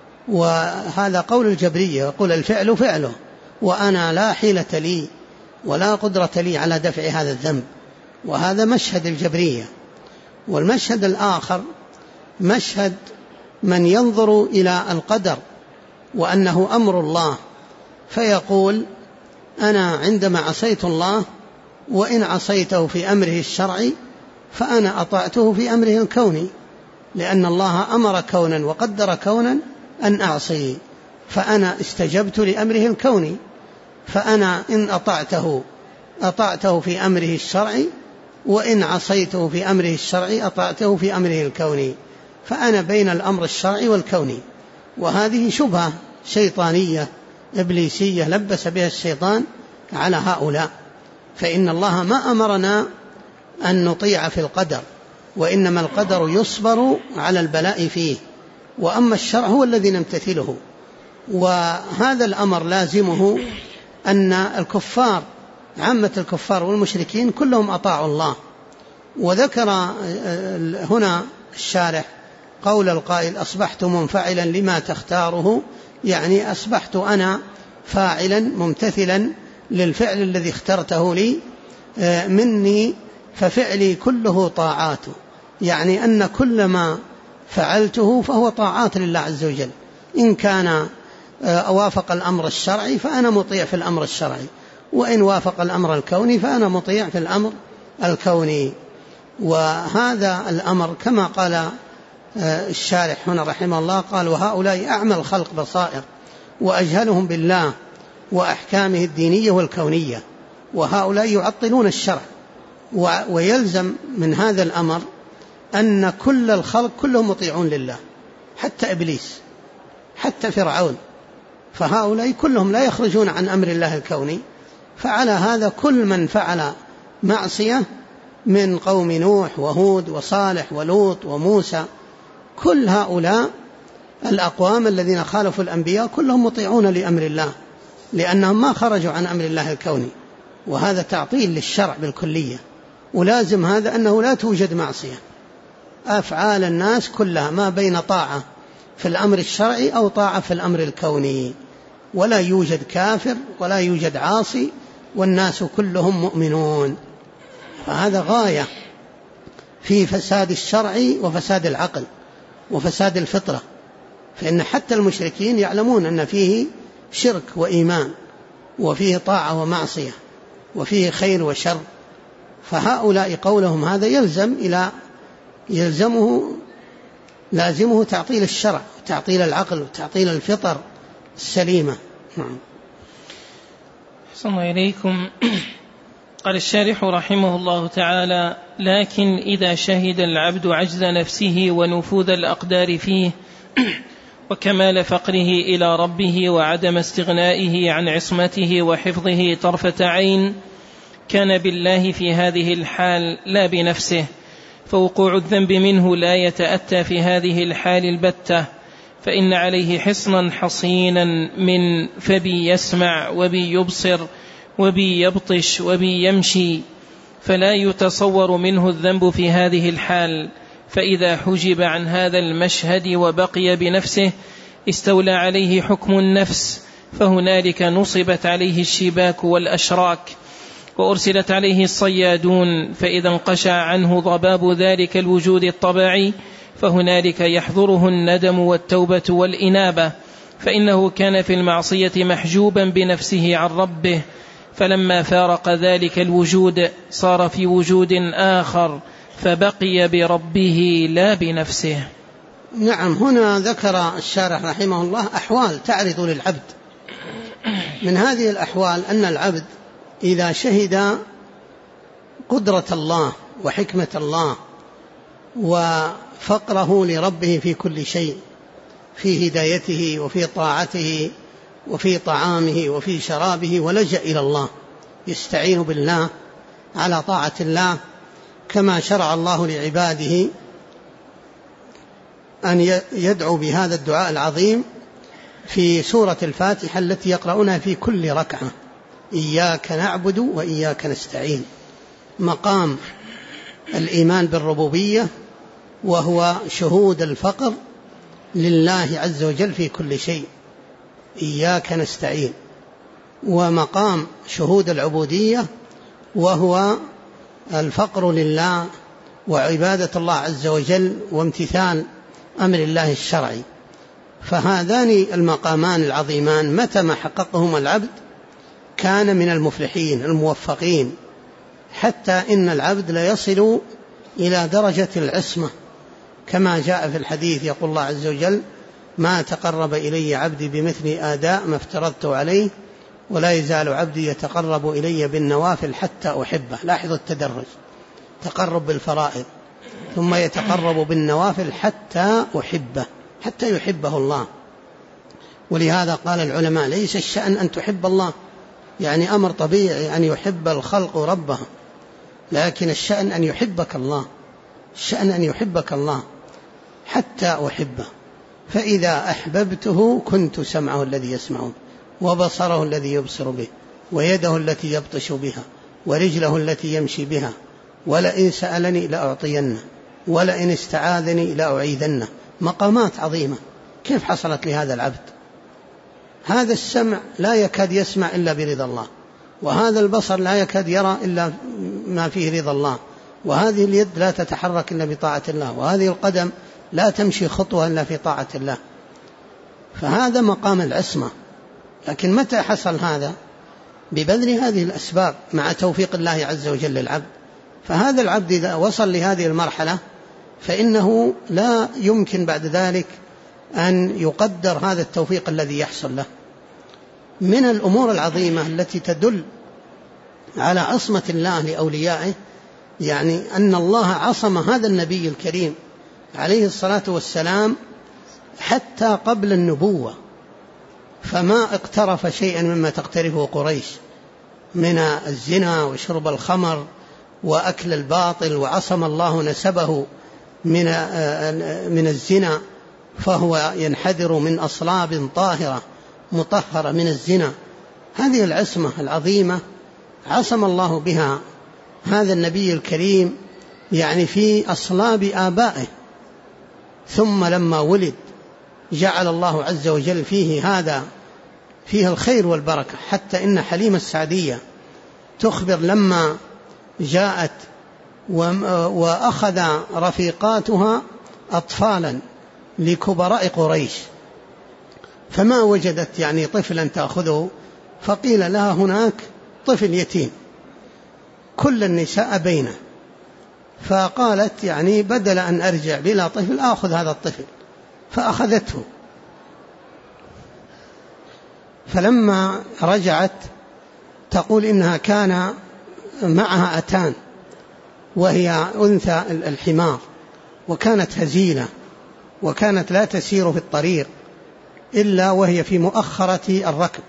وهذا قول الجبرية، يقول الفعل فعله وأنا لا حيلة لي ولا قدرة لي على دفع هذا الذنب. وهذا مشهد الجبرية. والمشهد الآخر مشهد من ينظر إلى القدر وأنه أمر الله، فيقول أنا عندما عصيت الله وإن عصيته في أمره الشرعي فأنا أطعته في أمره الكوني، لأن الله أمر كونا وقدر كونا أن أعصي، فأنا استجبت لأمره الكوني، فأنا إن أطعته في أمره الشرعي، وإن عصيته في أمره الشرعي أطعته في أمره الكوني، فأنا بين الأمر الشرعي والكوني. وهذه شبهة شيطانية إبليسية لبس بها الشيطان على هؤلاء. فإن الله ما أمرنا أن نطيع في القدر، وإنما القدر يصبر على البلاء فيه، وأما الشرع هو الذي نمتثله. وهذا الأمر لازمه أن الكفار، عامة الكفار والمشركين كلهم أطاعوا الله. وذكر هنا الشارح قول القائل: أصبحت منفعلا لما تختاره، يعني أصبحت أنا فاعلا ممتثلا للفعل الذي اخترته لي مني، ففعلي كله طاعات، يعني أن كل ما فعلته فهو طاعات لله عز وجل. إن كان وافق الأمر الشرعي فأنا مطيع في الأمر الشرعي، وإن وافق الأمر الكوني فأنا مطيع في الأمر الكوني. وهذا الأمر كما قال الشارح هنا رحمه الله، قال: وهؤلاء أعمى الخلق بصائر وأجهلهم بالله وأحكامه الدينية والكونية، وهؤلاء يعطلون الشرع. ويلزم من هذا الأمر أن كل الخلق كلهم مطيعون لله، حتى إبليس، حتى فرعون، فهؤلاء كلهم لا يخرجون عن أمر الله الكوني. فعلى هذا كل من فعل معصية من قوم نوح وهود وصالح ولوط وموسى، كل هؤلاء الأقوام الذين خالفوا الأنبياء كلهم مطيعون لأمر الله، لأنهم ما خرجوا عن أمر الله الكوني. وهذا تعطيل للشرع بالكلية. ولازم هذا أنه لا توجد معصية، أفعال الناس كلها ما بين طاعة في الأمر الشرعي أو طاعة في الأمر الكوني، ولا يوجد كافر ولا يوجد عاصي، والناس كلهم مؤمنون. فهذا غاية في فساد الشرع وفساد العقل وفساد الفطرة. فإن حتى المشركين يعلمون أن فيه شرك وإيمان، وفيه طاعة ومعصية، وفيه خير وشر. فهؤلاء قولهم هذا لازمه تعطيل الشرع، تعطيل العقل، وتعطيل الفطر السليمة.
صلى الله إليكم. قال الشارح رحمه الله تعالى: لكن إذا شهد العبد عجز نفسه ونفوذ الأقدار فيه وكمال فقره إلى ربه وعدم استغنائه عن عصمته وحفظه طرفة عين، كان بالله في هذه الحال لا بنفسه، فوقوع الذنب منه لا يتأتى في هذه الحال البتة، فإن عليه حصنا حصينا من فبي يسمع وبي يبصر وبي يبطش وبي يمشي، فلا يتصور منه الذنب في هذه الحال. فإذا حجب عن هذا المشهد وبقي بنفسه استولى عليه حكم النفس، فهنالك نصبت عليه الشباك والأشراك، وأرسلت عليه الصيادون، فإذا انقشع عنه ضباب ذلك الوجود الطبيعي فهنالك يحضره الندم والتوبة والإنابة، فإنه كان في المعصية محجوبا بنفسه عن ربه، فلما فارق ذلك الوجود صار في وجود آخر فبقي بربه لا بنفسه.
نعم. هنا ذكر الشارح رحمه الله أحوال تعرض للعبد. من هذه الأحوال أن العبد إذا شهد قدرة الله وحكمة الله وفقره لربه في كل شيء، في هدايته وفي طاعته وفي طعامه وفي شرابه، ولجأ إلى الله يستعين بالله على طاعة الله، كما شرع الله لعباده أن يدعو بهذا الدعاء العظيم في سورة الفاتحة التي يقرؤونها في كل ركعة: إياك نعبد وإياك نستعين. مقام الإيمان بالربوبية، وهو شهود الفقر لله عز وجل في كل شيء، إياك نستعين. ومقام شهود العبودية، وهو الفقر لله وعبادة الله عز وجل وامتثال أمر الله الشرعي. فهذان المقامان العظيمان متى ما حققهما العبد كان من المفلحين الموفقين، حتى إن العبد لا يصل إلى درجة العصمة، كما جاء في الحديث يقول الله عز وجل: ما تقرب إلي عبدي بمثل آداء ما افترضت عليه، ولا يزال عبدي يتقرب إلي بالنوافل حتى أحبه. لاحظوا التدرج: تقرب بالفرائض، ثم يتقرب بالنوافل حتى أحبه، حتى يحبه الله. ولهذا قال العلماء ليس الشأن أن تحب الله، يعني أمر طبيعي أن يحب الخلق ربه، لكن الشأن أن يحبك الله، الشأن أن يحبك الله حتى أحبه، فإذا أحببته كنت سمعه الذي يسمع به، وبصره الذي يبصر به، ويده التي يبطش بها، ورجله التي يمشي بها، ولئن سألني لأعطينه، ولئن استعاذني لأعيذنه. مقامات عظيمة كيف حصلت لهذا العبد؟ هذا السمع لا يكاد يسمع إلا برضا الله، وهذا البصر لا يكاد يرى إلا ما فيه رضا الله، وهذه اليد لا تتحرك إلا بطاعة الله، وهذه القدم لا تمشي خطوة إلا في طاعة الله. فهذا مقام العصمة. لكن متى حصل هذا؟ ببذل هذه الأسباب مع توفيق الله عز وجل للعبد. فهذا العبد إذا وصل لهذه المرحلة فإنه لا يمكن بعد ذلك أن يقدر هذا التوفيق الذي يحصل له. من الأمور العظيمة التي تدل على عصمة الله لأوليائه، يعني أن الله عصم هذا النبي الكريم عليه الصلاة والسلام حتى قبل النبوة، فما اقترف شيئا مما تقترفه قريش من الزنا وشرب الخمر وأكل الباطل، وعصم الله نسبه من الزنا، فهو ينحدر من أصلاب طاهرة مطهرة من الزنا. هذه العصمة العظيمة عصم الله بها هذا النبي الكريم، يعني في أصلاب آبائه، ثم لما ولد جعل الله عز وجل فيه الخير والبركة. حتى إن حليمة السعدية تخبر لما جاءت وأخذ رفيقاتها أطفالا لكبراء قريش، فما وجدت يعني طفلا تأخذه، فقيل لها هناك طفل يتيم كل النساء بينه، فقالت يعني بدل أن أرجع بلا طفل أخذ هذا الطفل، فأخذته. فلما رجعت تقول إنها كان معها أتان، وهي أنثى الحمار، وكانت هزيلة، وكانت لا تسير في الطريق إلا وهي في مؤخرة الركب.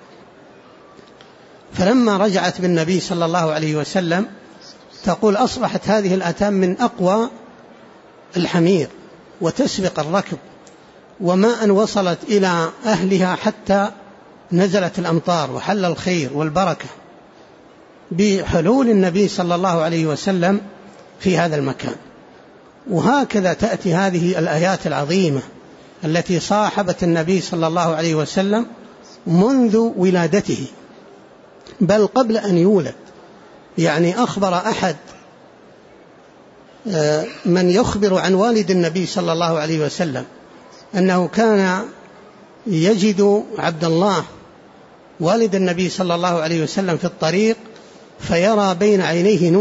فلما رجعت بالنبي صلى الله عليه وسلم تقول أصبحت هذه الأتان من أقوى الحمير وتسبق الركب، وما أن وصلت إلى أهلها حتى نزلت الأمطار وحل الخير والبركة بحلول النبي صلى الله عليه وسلم في هذا المكان. وهكذا تأتي هذه الآيات العظيمة التي صاحبت النبي صلى الله عليه وسلم منذ ولادته، بل قبل أن يولد. يعني أخبر أحد من يخبر عن والد النبي صلى الله عليه وسلم أنه كان يجد عبد الله والد النبي صلى الله عليه وسلم في الطريق فيرى بين عينيه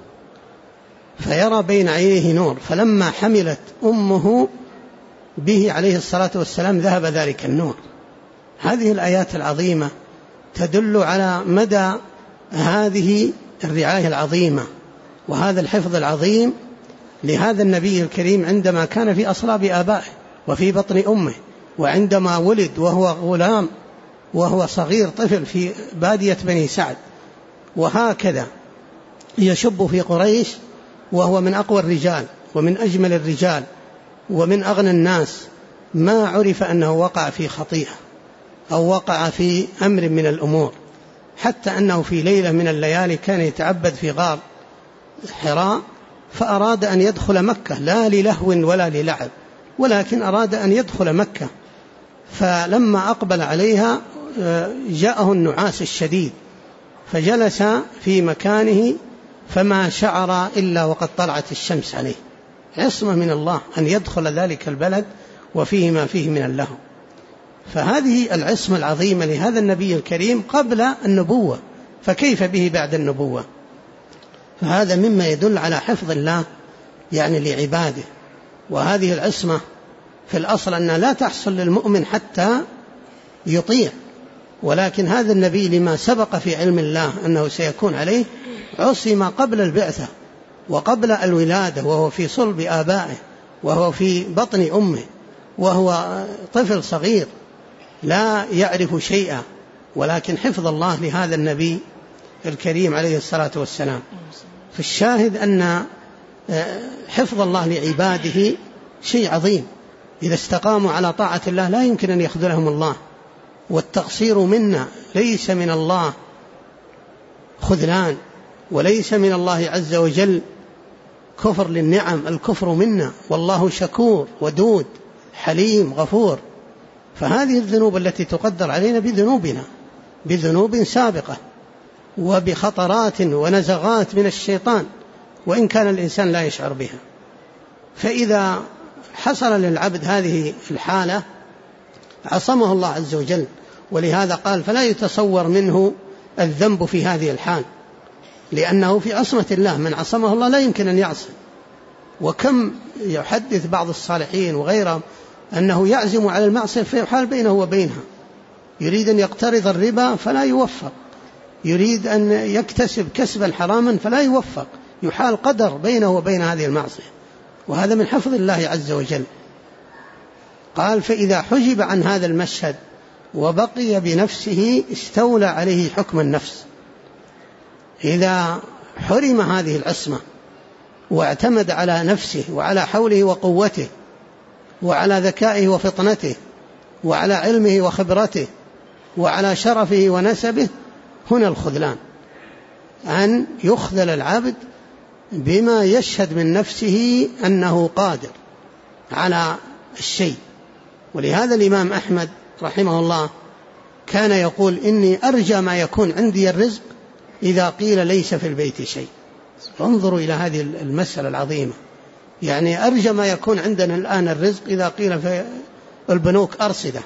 نور، فلما حملت أمه به عليه الصلاة والسلام ذهب ذلك النور. هذه الآيات العظيمة تدل على مدى هذه الرعاية العظيمة وهذا الحفظ العظيم لهذا النبي الكريم عندما كان في أصلاب آبائه وفي بطن أمه، وعندما ولد وهو غلام وهو صغير طفل في بادية بني سعد، وهكذا يشب في قريش وهو من أقوى الرجال ومن أجمل الرجال ومن أغنى الناس، ما عرف أنه وقع في خطيئة أو وقع في أمر من الأمور، حتى أنه في ليلة من الليالي كان يتعبد في غار حراء، فأراد أن يدخل مكة لا للهو ولا للعب، ولكن أراد أن يدخل مكة. فلما أقبل عليها جاءه النعاس الشديد، فجلس في مكانه فما شعر إلا وقد طلعت الشمس عليه. عصمة من الله أن يدخل ذلك البلد وفيه ما فيه من اللهو. فهذه العصمة العظيمة لهذا النبي الكريم قبل النبوة، فكيف به بعد النبوة؟ فهذا مما يدل على حفظ الله يعني لعباده. وهذه العصمة في الأصل أنها لا تحصل للمؤمن حتى يطيع، ولكن هذا النبي لما سبق في علم الله أنه سيكون عليه عصم قبل البعثة وقبل الولادة، وهو في صلب آبائه وهو في بطن أمه وهو طفل صغير، لا يعرف شيئا، ولكن حفظ الله لهذا النبي الكريم عليه الصلاة والسلام. فالشاهد أن حفظ الله لعباده شيء عظيم، إذا استقاموا على طاعة الله لا يمكن أن يخذلهم الله، والتقصير منا، ليس من الله خذلان، وليس من الله عز وجل كفر للنعم، الكفر منا، والله شكور ودود حليم غفور. فهذه الذنوب التي تقدر علينا بذنوب سابقة وبخطرات ونزغات من الشيطان، وإن كان الإنسان لا يشعر بها. فإذا حصل للعبد هذه الحالة عصمه الله عز وجل، ولهذا قال فلا يتصور منه الذنب في هذه الحال، لأنه في عصمة الله، من عصمه الله لا يمكن أن يعصي. وكم يحدث بعض الصالحين وغيرهم أنه يعزم على المعصية فيحال بينه وبينها، يريد أن يقترض الربا فلا يوفق، يريد أن يكتسب كسبا حراما فلا يوفق، يحال قدر بينه وبين هذه المعصية، وهذا من حفظ الله عز وجل. قال فإذا حجب عن هذا المشهد وبقي بنفسه استولى عليه حكم النفس. إذا حرم هذه العصمة واعتمد على نفسه وعلى حوله وقوته وعلى ذكائه وفطنته وعلى علمه وخبرته وعلى شرفه ونسبه، هنا الخذلان، أن يخذل العبد بما يشهد من نفسه أنه قادر على الشيء. ولهذا الإمام أحمد رحمه الله كان يقول إني أرجى ما يكون عندي الرزق إذا قيل ليس في البيت شيء. انظروا إلى هذه المسألة العظيمة، يعني أرجى ما يكون عندنا الآن الرزق إذا قيل في البنوك أرصدة.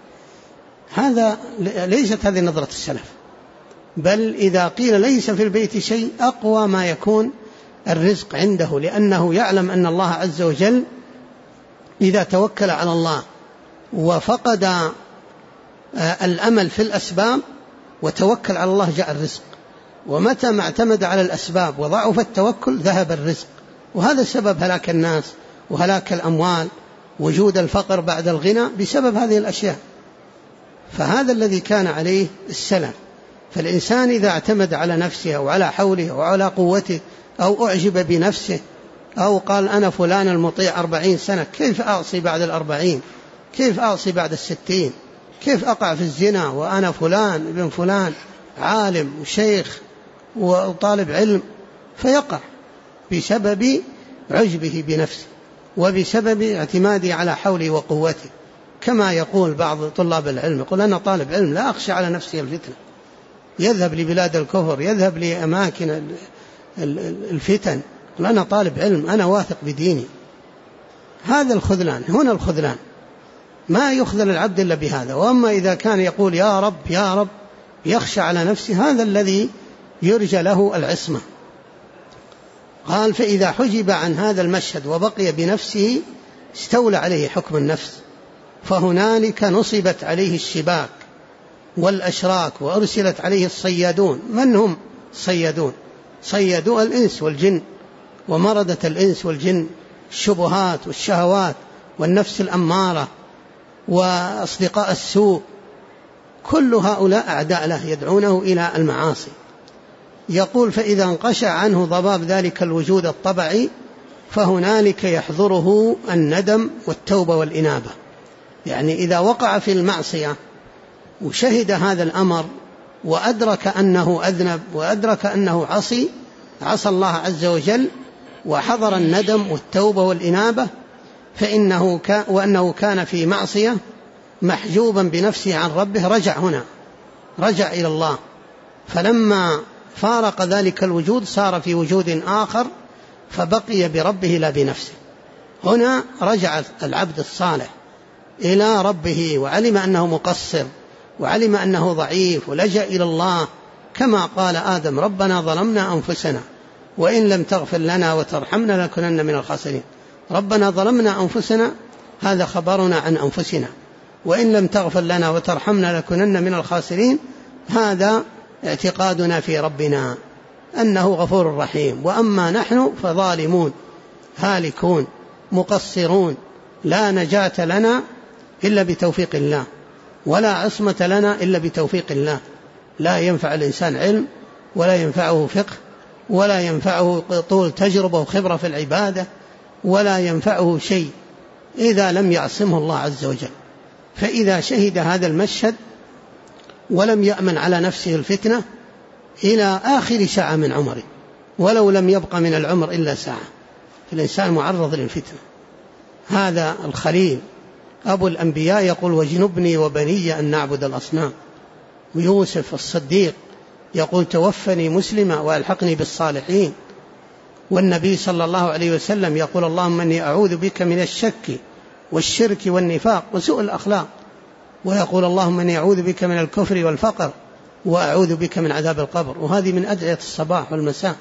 هذا ليست هذه نظرة السلف، بل إذا قيل ليس في البيت شيء أقوى ما يكون الرزق عنده، لأنه يعلم أن الله عز وجل إذا توكل على الله وفقد الأمل في الأسباب وتوكل على الله جاء الرزق، ومتى ما اعتمد على الأسباب وضعف التوكل ذهب الرزق. وهذا سبب هلاك الناس وهلاك الأموال، وجود الفقر بعد الغنى بسبب هذه الأشياء. فهذا الذي كان عليه السلف. فالإنسان إذا اعتمد على نفسه أو على حوله أو على قوته أو أعجب بنفسه أو قال أنا فلان المطيع 40 سنة، كيف أعصي بعد 40؟ كيف أعصي بعد 60؟ كيف أقع في الزنا وأنا فلان ابن فلان عالم وشيخ وطالب علم؟ فيقع بسبب عجبه بنفسه وبسبب اعتماده على حوله وقوته. كما يقول بعض طلاب العلم، يقول أنا طالب علم لا أخشى على نفسي الفتنة، يذهب لبلاد الكفر، يذهب لأماكن الفتن، يقول أنا طالب علم أنا واثق بديني. هذا الخذلان، هنا الخذلان، ما يخذل العبد إلا بهذا. وأما إذا كان يقول يا رب يا رب يخشى على نفسه، هذا الذي يرجى له العصمة. قال فإذا حجب عن هذا المشهد وبقي بنفسه استولى عليه حكم النفس، فهنالك نصبت عليه الشباك والأشراك وأرسلت عليه الصيادون. من هم الصيادون؟ صيادوا الإنس والجن ومردة الإنس والجن، الشبهات والشهوات والنفس الأمارة وأصدقاء السوء، كل هؤلاء أعداء له يدعونه إلى المعاصي. يقول فإذا انقشع عنه ضباب ذلك الوجود الطبعي فهنالك يحضره الندم والتوبة والإنابة. يعني إذا وقع في المعصية وشهد هذا الأمر وأدرك أنه أذنب وأدرك أنه عصى الله عز وجل، وحضر الندم والتوبة والإنابة، وأنه كان في معصية محجوبا بنفسه عن ربه، رجع إلى الله. فلما فارق ذلك الوجود صار في وجود آخر فبقي بربه لا بنفسه. هنا رجع العبد الصالح إلى ربه وعلم أنه مقصر وعلم أنه ضعيف ولجأ إلى الله، كما قال آدم ربنا ظلمنا أنفسنا وإن لم تغفر لنا وترحمنا لكنن من الخاسرين. ربنا ظلمنا أنفسنا هذا خبرنا عن أنفسنا، وإن لم تغفر لنا وترحمنا لكنن من الخاسرين هذا اعتقادنا في ربنا أنه غفور رحيم. وأما نحن فظالمون هالكون مقصرون لا نجاة لنا إلا بتوفيق الله. ولا عصمة لنا إلا بتوفيق الله. لا ينفع الإنسان علم، ولا ينفعه فقه، ولا ينفعه طول تجربة وخبرة في العبادة، ولا ينفعه شيء إذا لم يعصمه الله عز وجل. فإذا شهد هذا المشهد ولم يأمن على نفسه الفتنة إلى آخر ساعة من عمره، ولو لم يبقى من العمر إلا ساعة، الإنسان معرض للفتنة. هذا الخليل أبو الأنبياء يقول: وجنبني وبني أن نعبد الأصنام. ويوسف الصديق يقول: توفني مسلما وألحقني بالصالحين. والنبي صلى الله عليه وسلم يقول: اللهم إني أعوذ بك من الشك والشرك والنفاق وسوء الأخلاق. ويقول: اللهم إني أعوذ بك من الكفر والفقر وأعوذ بك من عذاب القبر. وهذه من أدعية الصباح والمساء.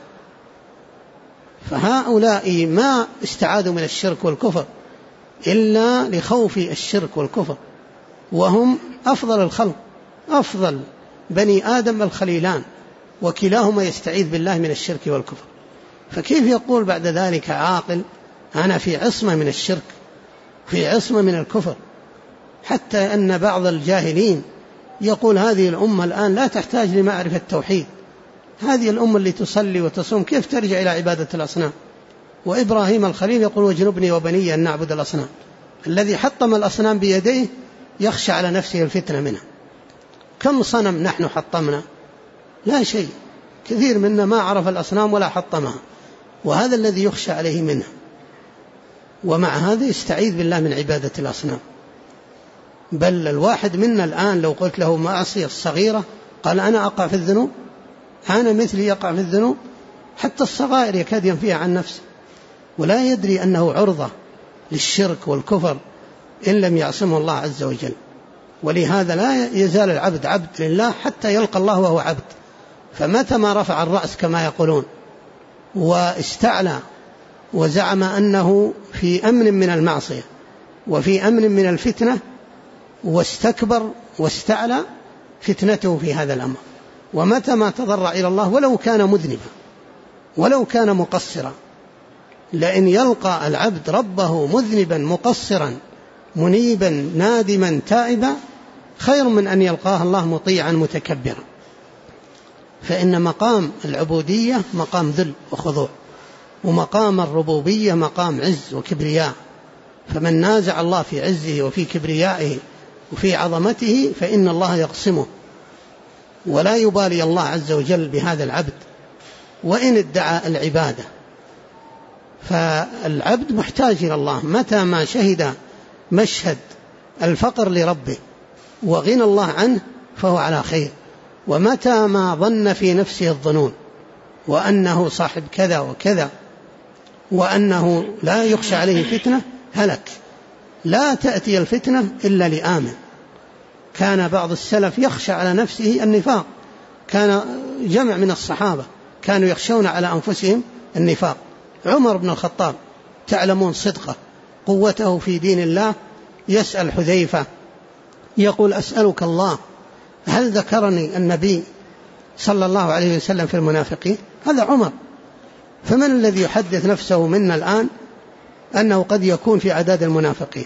فهؤلاء ما استعاذوا من الشرك والكفر إلا لخوف الشرك والكفر، وهم أفضل الخلق، أفضل بني آدم الخليلان، وكلاهما يستعيذ بالله من الشرك والكفر. فكيف يقول بعد ذلك عاقل أنا في عصمة من الشرك، في عصمة من الكفر؟ حتى أن بعض الجاهلين يقول: هذه الأمة الآن لا تحتاج لمعرفة التوحيد، هذه الأمة اللي تصلي وتصوم كيف ترجع إلى عبادة الأصنام؟ وإبراهيم الخليل يقول: وجنبني وبني أن نعبد الأصنام. الذي حطم الأصنام بيديه يخشى على نفسه الفتنة منها. كم صنم نحن حطمنا؟ لا شيء. كثير منا ما عرف الأصنام ولا حطمها، وهذا الذي يخشى عليه منها. ومع هذا يستعيذ بالله من عبادة الأصنام. بل الواحد منا الآن لو قلت له معصية الصغيرة قال: أنا أقع في الذنوب، أنا مثلي يقع في الذنوب. حتى الصغائر يكاد ينفيها عن نفسه، ولا يدري أنه عرضة للشرك والكفر إن لم يعصمه الله عز وجل. ولهذا لا يزال العبد عبد لله حتى يلقى الله وهو عبد. فمتى ما رفع الرأس كما يقولون واستعلى وزعم أنه في أمن من المعصية وفي أمن من الفتنة واستكبر واستعلى، فتنته في هذا الأمر. ومتى ما تضرع إلى الله ولو كان مذنبا ولو كان مقصرا، لأن يلقى العبد ربه مذنبا مقصرا منيبا نادما تائبا خير من أن يلقاه الله مطيعا متكبرا. فإن مقام العبودية مقام ذل وخضوع، ومقام الربوبية مقام عز وكبرياء. فمن نازع الله في عزه وفي كبريائه وفي عظمته فإن الله يقسمه، ولا يبالي الله عز وجل بهذا العبد وإن ادعى العبادة. فالعبد محتاج إلى الله. متى ما شهد مشهد الفقر لربه وغنى الله عنه فهو على خير، ومتى ما ظن في نفسه الظنون وأنه صاحب كذا وكذا وأنه لا يخشى عليه فتنة هلك. لا تأتي الفتنة إلا لآمن. كان بعض السلف يخشى على نفسه النفاق، كان جمع من الصحابة كانوا يخشون على أنفسهم النفاق. عمر بن الخطاب تعلمون صدقه قوته في دين الله، يسأل حذيفة يقول: أسألك الله هل ذكرني النبي صلى الله عليه وسلم في المنافقين؟ هذا عمر. فمن الذي يحدث نفسه منا الآن أنه قد يكون في عداد المنافقين؟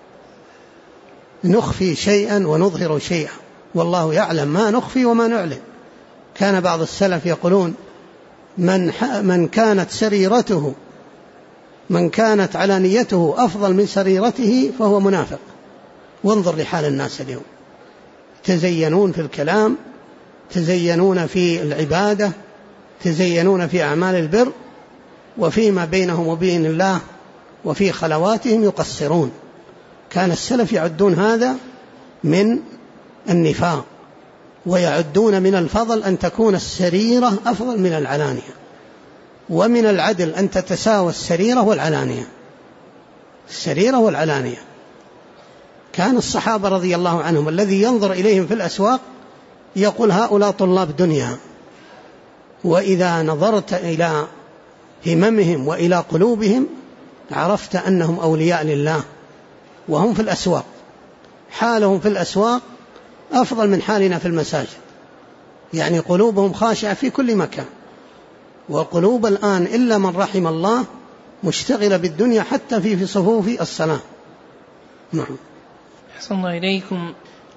نخفي شيئا ونظهر شيئا، والله يعلم ما نخفي وما نعلن. كان بعض السلف يقولون: من كانت سريرته من كانت علانيته أفضل من سريرته فهو منافق. وانظر لحال الناس اليوم، تزينون في الكلام، تزينون في العبادة، تزينون في أعمال البر، وفيما بينهم وبين الله وفي خلواتهم يقصرون. كان السلف يعدون هذا من النفاق، ويعدون من الفضل أن تكون السريرة أفضل من العلانية، ومن العدل أن تتساوى السريرة والعلانية. السريرة والعلانية. كان الصحابة رضي الله عنهم الذي ينظر إليهم في الأسواق يقول: هؤلاء طلاب دنيا. وإذا نظرت إلى هممهم وإلى قلوبهم عرفت أنهم أولياء لله، وهم في الأسواق. حالهم في الأسواق أفضل من حالنا في المساجد، يعني قلوبهم خاشعة في كل مكان. وقلوب الآن إلا من رحم الله مشتغلة بالدنيا حتى في صفوف الصلاة. نعم.
أحسن الله إليكم.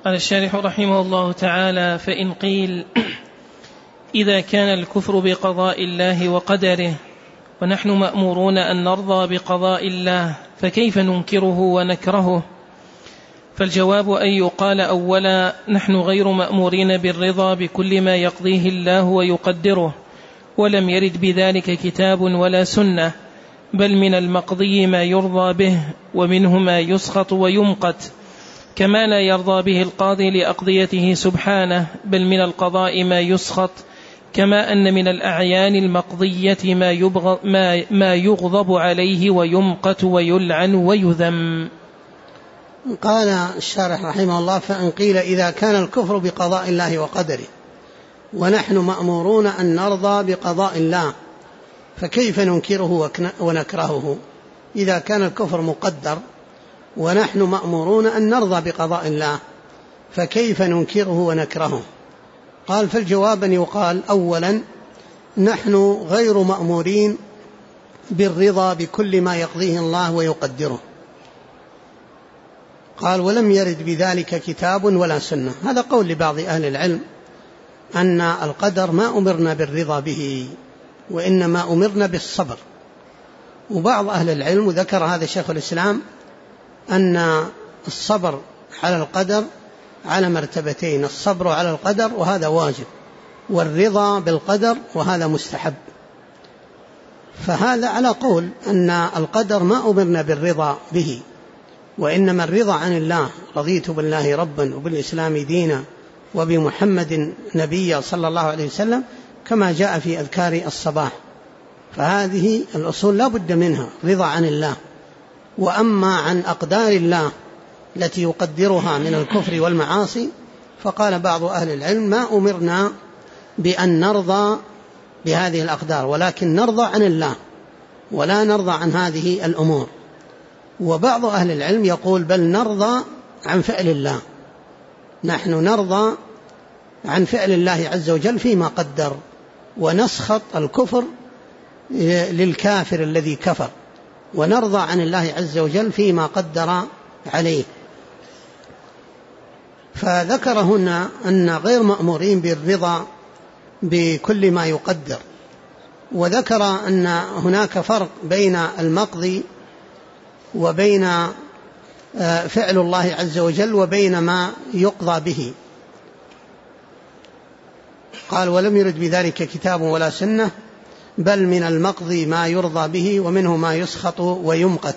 قال الشارح رحمه الله تعالى: فإن قيل إذا كان الكفر بقضاء الله وقدره ونحن مأمورون أن نرضى بقضاء الله فكيف ننكره ونكرهه؟ فالجواب أن يقال أولا: نحن غير مأمورين بالرضا بكل ما يقضيه الله ويقدره، ولم يرد بذلك كتاب ولا سنة، بل من المقضي ما يرضى به ومنه ما يسخط ويمقت، كما لا يرضى به القاضي لأقضيته سبحانه، بل من القضاء ما يسخط، كما أن من الأعيان المقضية ما يغضب عليه ويمقت ويلعن ويذم.
قال الشارح رحمه الله: فإن قيل إذا كان الكفر بقضاء الله وقدره ونحن مأمورون أن نرضى بقضاء الله فكيف ننكره ونكرهه؟ إذا كان الكفر مقدر ونحن مأمورون أن نرضى بقضاء الله فكيف ننكره ونكرهه؟ قال: فالجواب أن يقال أولا: نحن غير مأمورين بالرضا بكل ما يقضيه الله ويقدره. قال: ولم يرد بذلك كتاب ولا سنة. هذا قول لبعض أهل العلم أن القدر ما أمرنا بالرضا به وإنما أمرنا بالصبر. وبعض أهل العلم ذكر هذا شيخ الإسلام أن الصبر على القدر على مرتبتين: الصبر على القدر وهذا واجب، والرضا بالقدر وهذا مستحب. فهذا على قول أن القدر ما أمرنا بالرضا به، وإنما الرضا عن الله: رضيت بالله ربا وبالإسلام دينا وبمحمد نبيا صلى الله عليه وسلم، كما جاء في أذكار الصباح. فهذه الأصول لا بد منها، رضا عن الله. وأما عن أقدار الله التي يقدرها من الكفر والمعاصي فقال بعض أهل العلم: ما أمرنا بأن نرضى بهذه الأقدار، ولكن نرضى عن الله ولا نرضى عن هذه الأمور. وبعض أهل العلم يقول: بل نرضى عن فعل الله، نحن نرضى عن فعل الله عز وجل فيما قدر، ونسخط الكفر للكافر الذي كفر، ونرضى عن الله عز وجل فيما قدر عليه. فذكر هنا أن غير مأمورين بالرضا بكل ما يقدر، وذكر أن هناك فرق بين المقضي وبين فعل الله عز وجل وبين ما يقضى به. قال: ولم يرد بذلك كتاب ولا سنة، بل من المقضي ما يرضى به ومنه ما يسخط ويمقت.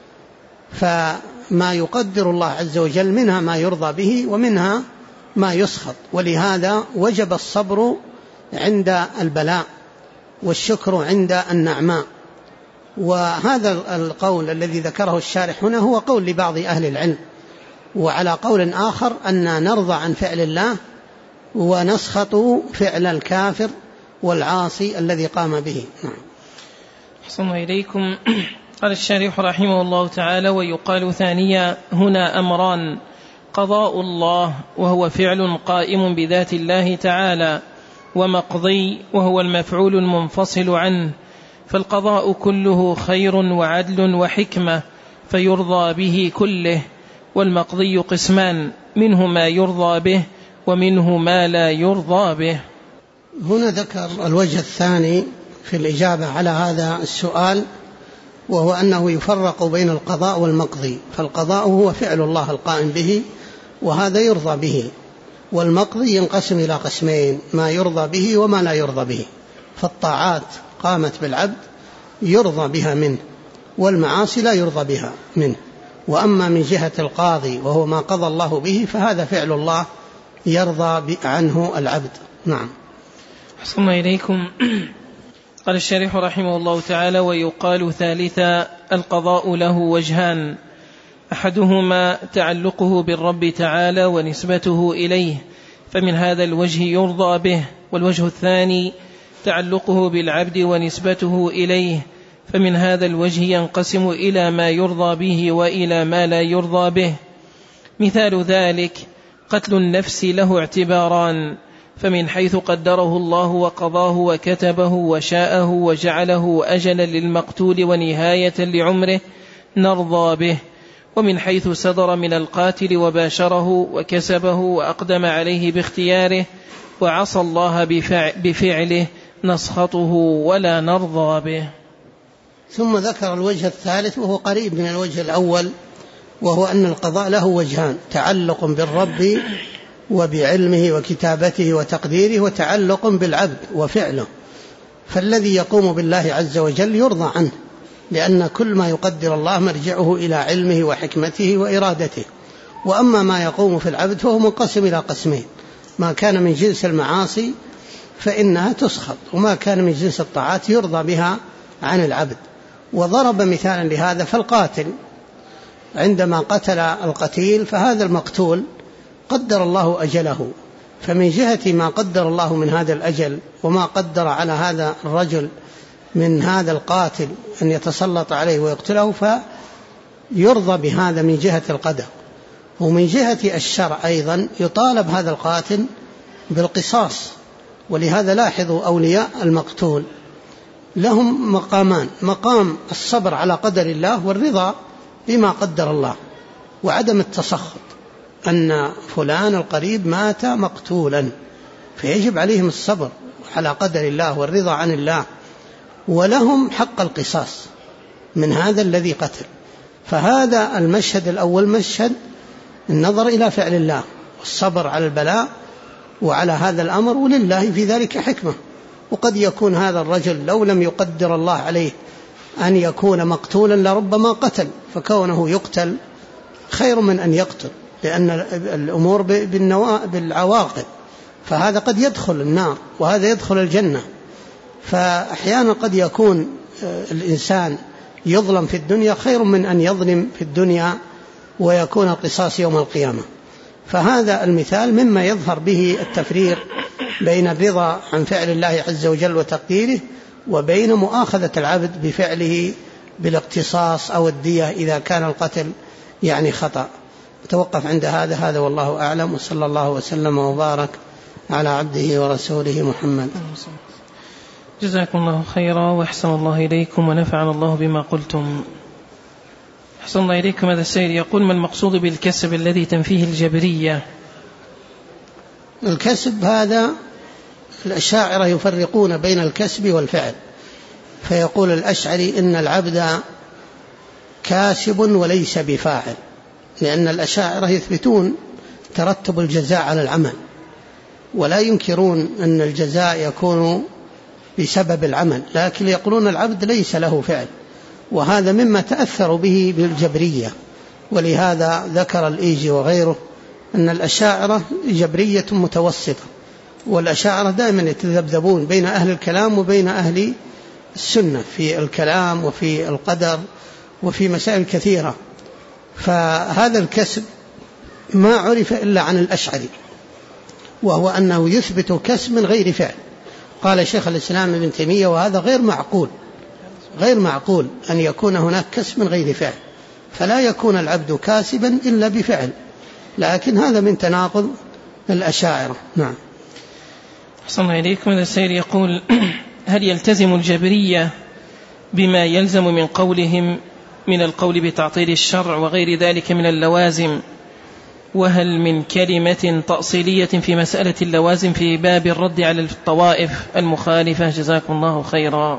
فما يقدر الله عز وجل منها ما يرضى به ومنها ما يسخط، ولهذا وجب الصبر عند البلاء والشكر عند النعماء. وهذا القول الذي ذكره الشارح هنا هو قول لبعض أهل العلم. وعلى قول آخر أن نرضى عن فعل الله ونسخط فعل الكافر والعاصي الذي قام به.
أحسن إليكم. قال الشارح رحمه الله تعالى: ويقال ثانيا هنا أمران: قضاء الله وهو فعل قائم بذات الله تعالى، ومقضي وهو المفعول المنفصل عنه. فالقضاء كله خير وعدل وحكمة فيرضى به كله، والمقضي قسمان: منه ما يرضى به ومنه ما لا يرضى به.
هنا ذكر الوجه الثاني في الإجابة على هذا السؤال، وهو أنه يفرق بين القضاء والمقضي. فالقضاء هو فعل الله القائم به وهذا يرضى به، والمقضي ينقسم إلى قسمين: ما يرضى به وما لا يرضى به. فالطاعات قامت بالعبد يرضى بها منه، والمعاصي لا يرضى بها منه. وأما من جهة القاضي وهو ما قضى الله به فهذا فعل الله يرضى عنه العبد. نعم.
أحسن إليكم. قال الشارح رحمه الله تعالى: ويقال ثالثا: القضاء له وجهان: أحدهما تعلقه بالرب تعالى ونسبته إليه، فمن هذا الوجه يرضى به، والوجه الثاني تعلقه بالعبد ونسبته إليه، فمن هذا الوجه ينقسم إلى ما يرضى به وإلى ما لا يرضى به. مثال ذلك: قتل النفس له اعتباران: فمن حيث قدره الله وقضاه وكتبه وشاءه وجعله أجلا للمقتول ونهاية لعمره نرضى به، ومن حيث صدر من القاتل وباشره وكسبه وأقدم عليه باختياره وعصى الله بفعله نسخطه ولا نرضى به.
ثم ذكر الوجه الثالث وهو قريب من الوجه الأول، وهو أن القضاء له وجهان: تعلق بالرب وبعلمه وكتابته وتقديره، وتعلق بالعبد وفعله. فالذي يقوم بالله عز وجل يرضى عنه، لأن كل ما يقدر الله مرجعه إلى علمه وحكمته وإرادته. وأما ما يقوم في العبد فهو منقسم إلى قسمين: ما كان من جنس المعاصي فإنها تسخط، وما كان من جنس الطاعات يرضى بها عن العبد. وضرب مثالا لهذا: فالقاتل عندما قتل القتيل فهذا المقتول قدر الله أجله، فمن جهة ما قدر الله من هذا الأجل وما قدر على هذا الرجل من هذا القاتل أن يتسلط عليه ويقتله فيرضى بهذا من جهة القدر. ومن جهة الشرع أيضا يطالب هذا القاتل بالقصاص. ولهذا لاحظوا أولياء المقتول لهم مقامان: مقام الصبر على قدر الله والرضا بما قدر الله وعدم التسخط، أن فلان القريب مات مقتولا فيجب عليهم الصبر على قدر الله والرضا عن الله، ولهم حق القصاص من هذا الذي قتل. فهذا المشهد الأول مشهد النظر إلى فعل الله والصبر على البلاء وعلى هذا الأمر، ولله في ذلك حكمة. وقد يكون هذا الرجل لو لم يقدر الله عليه أن يكون مقتولا لربما قتل، فكونه يقتل خير من أن يقتل، لأن الأمور بالعواقب، فهذا قد يدخل النار وهذا يدخل الجنة. فأحيانا قد يكون الإنسان يظلم في الدنيا خير من أن يظلم في الدنيا ويكون القصاص يوم القيامة. فهذا المثال مما يظهر به التفريق بين الرضا عن فعل الله عز وجل وتقديره وبين مؤاخذة العبد بفعله بالاقتصاص أو الدية إذا كان القتل يعني خطأ. توقف عند هذا والله أعلم، وصلى الله وسلم وبارك على عبده ورسوله محمد.
جزاكم الله خيرا وأحسن الله إليكم ونفعنا الله بما قلتم. أحسن الله إليكم. هذا السائل يقول: ما المقصود بالكسب الذي تنفيه الجبرية؟
الكسب هذا الأشاعرة يفرقون بين الكسب والفعل، فيقول الأشعري إن العبد كاسب وليس بفاعل، لأن الأشاعرة يثبتون ترتب الجزاء على العمل ولا ينكرون أن الجزاء يكون بسبب العمل، لكن يقولون العبد ليس له فعل، وهذا مما تأثروا به بالجبرية. ولهذا ذكر الإيجي وغيره أن الأشاعرة جبرية متوسطة، والأشاعرة دائما يتذبذبون بين أهل الكلام وبين أهل السنة في الكلام وفي القدر وفي مسائل كثيرة. فهذا الكسب ما عرف إلا عن الأشعري، وهو أنه يثبت كسب من غير فعل. قال شيخ الإسلام ابن تيمية: وهذا غير معقول أن يكون هناك كسب من غير فعل، فلا يكون العبد كاسبا إلا بفعل، لكن هذا من تناقض الأشاعرة. نعم.
أحسن الله إليكم. هذا السائل يقول: هل يلتزم الجبرية بما يلزم من قولهم من القول بتعطيل الشرع وغير ذلك من اللوازم؟ وهل من كلمة تأصيلية في مسألة اللوازم في باب الرد على الطوائف المخالفة؟ جزاكم الله خيرا.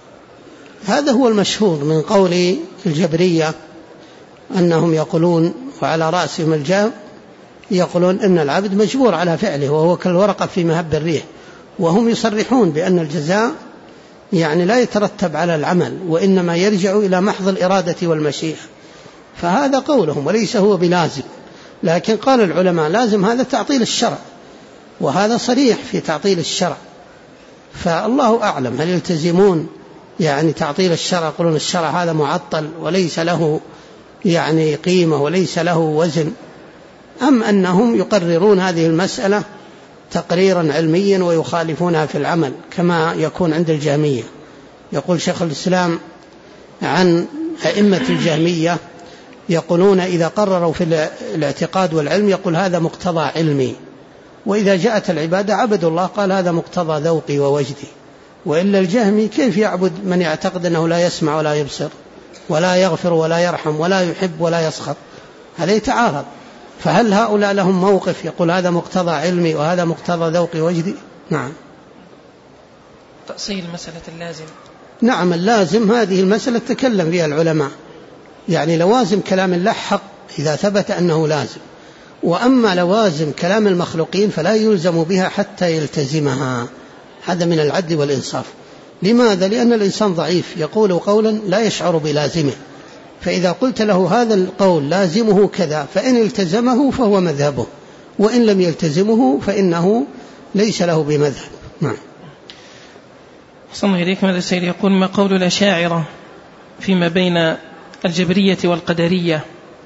هذا هو المشهور من قول الجبرية، أنهم يقولون وعلى رأسهم الجهم يقولون إن العبد مجبور على فعله وهو كالورقة في مهب الريح، وهم يصرحون بأن الجزاء يعني لا يترتب على العمل وإنما يرجع إلى محض الإرادة والمشيئة. فهذا قولهم وليس هو بلازم، لكن قال العلماء لازم هذا تعطيل الشرع، وهذا صريح في تعطيل الشرع. فالله أعلم هل يلتزمون يعني تعطيل الشرع، يقولون الشرع هذا معطل وليس له يعني قيمة وليس له وزن، أم أنهم يقررون هذه المسألة تقريرا علميا ويخالفونها في العمل كما يكون عند الجهمية. يقول شيخ الإسلام عن أئمة الجهمية يقولون إذا قرروا في الاعتقاد والعلم يقول هذا مقتضى علمي، وإذا جاءت العبادة عبدوا الله قال هذا مقتضى ذوقي ووجدي. وإلا الجهمي كيف يعبد من يعتقد أنه لا يسمع ولا يبصر ولا يغفر ولا يرحم ولا يحب ولا يسخط، هذا يتعارض. فهل هؤلاء لهم موقف يقول هذا مقتضى علمي وهذا مقتضى ذوقي وجدي؟ نعم.
تأصيل مسألة اللازم.
نعم اللازم هذه المسألة تكلم فيها العلماء، يعني لوازم كلام الله حق إذا ثبت أنه لازم، وأما لوازم كلام المخلوقين فلا يلزم بها حتى يلتزمها، هذا من العدل والإنصاف. لماذا؟ لأن الإنسان ضعيف يقول قولا لا يشعر بلازمه، فإذا قلت له هذا القول لازمه كذا فإن التزمه فهو مذهبه، وإن لم يلتزمه فإنه ليس له بمذهب. نعم.
صلى الله عليك. ماذا السيد يقول ما قول الأشاعرة فيما بين الجبرية والقدرية؟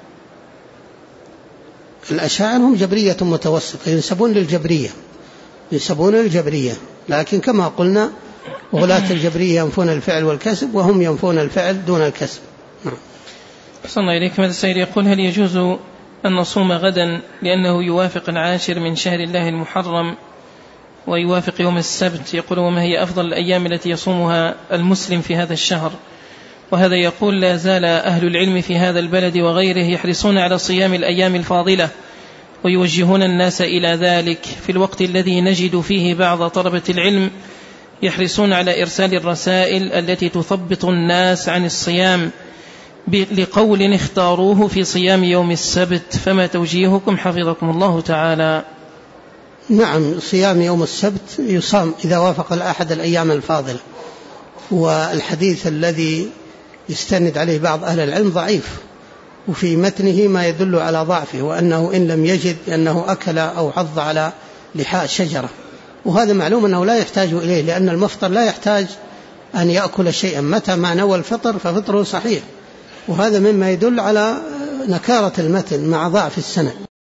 الأشاعرة هم جبرية متوسطة، ينسبون للجبرية، لكن كما قلنا وغلاة الجبرية ينفون الفعل والكسب وهم ينفون الفعل دون الكسب.
صلى الله عليك. ماذا السيد يقول هل يجوز أن نصوم غدا لأنه يوافق 10 من شهر الله المحرم ويوافق يوم السبت؟ يقول وما هي أفضل الأيام التي يصومها المسلم في هذا الشهر؟ وهذا يقول لا زال أهل العلم في هذا البلد وغيره يحرصون على صيام الأيام الفاضلة ويوجهون الناس إلى ذلك في الوقت الذي نجد فيه بعض طلبة العلم يحرصون على إرسال الرسائل التي تثبط الناس عن الصيام لقول اختاروه في صيام يوم السبت، فما توجيهكم حفظكم الله تعالى؟
نعم صيام يوم السبت يصام إذا وافق الأحد الأيام الفاضلة، والحديث الذي يستند عليه بعض أهل العلم ضعيف، وفي متنه ما يدل على ضعفه، وأنه إن لم يجد أنه أكل أو عض على لحاء شجرة، وهذا معلوم أنه لا يحتاج إليه، لأن المفطر لا يحتاج أن يأكل شيئا، متى ما نوى الفطر ففطره صحيح، وهذا مما يدل على نكارة المتن مع ضعف السند.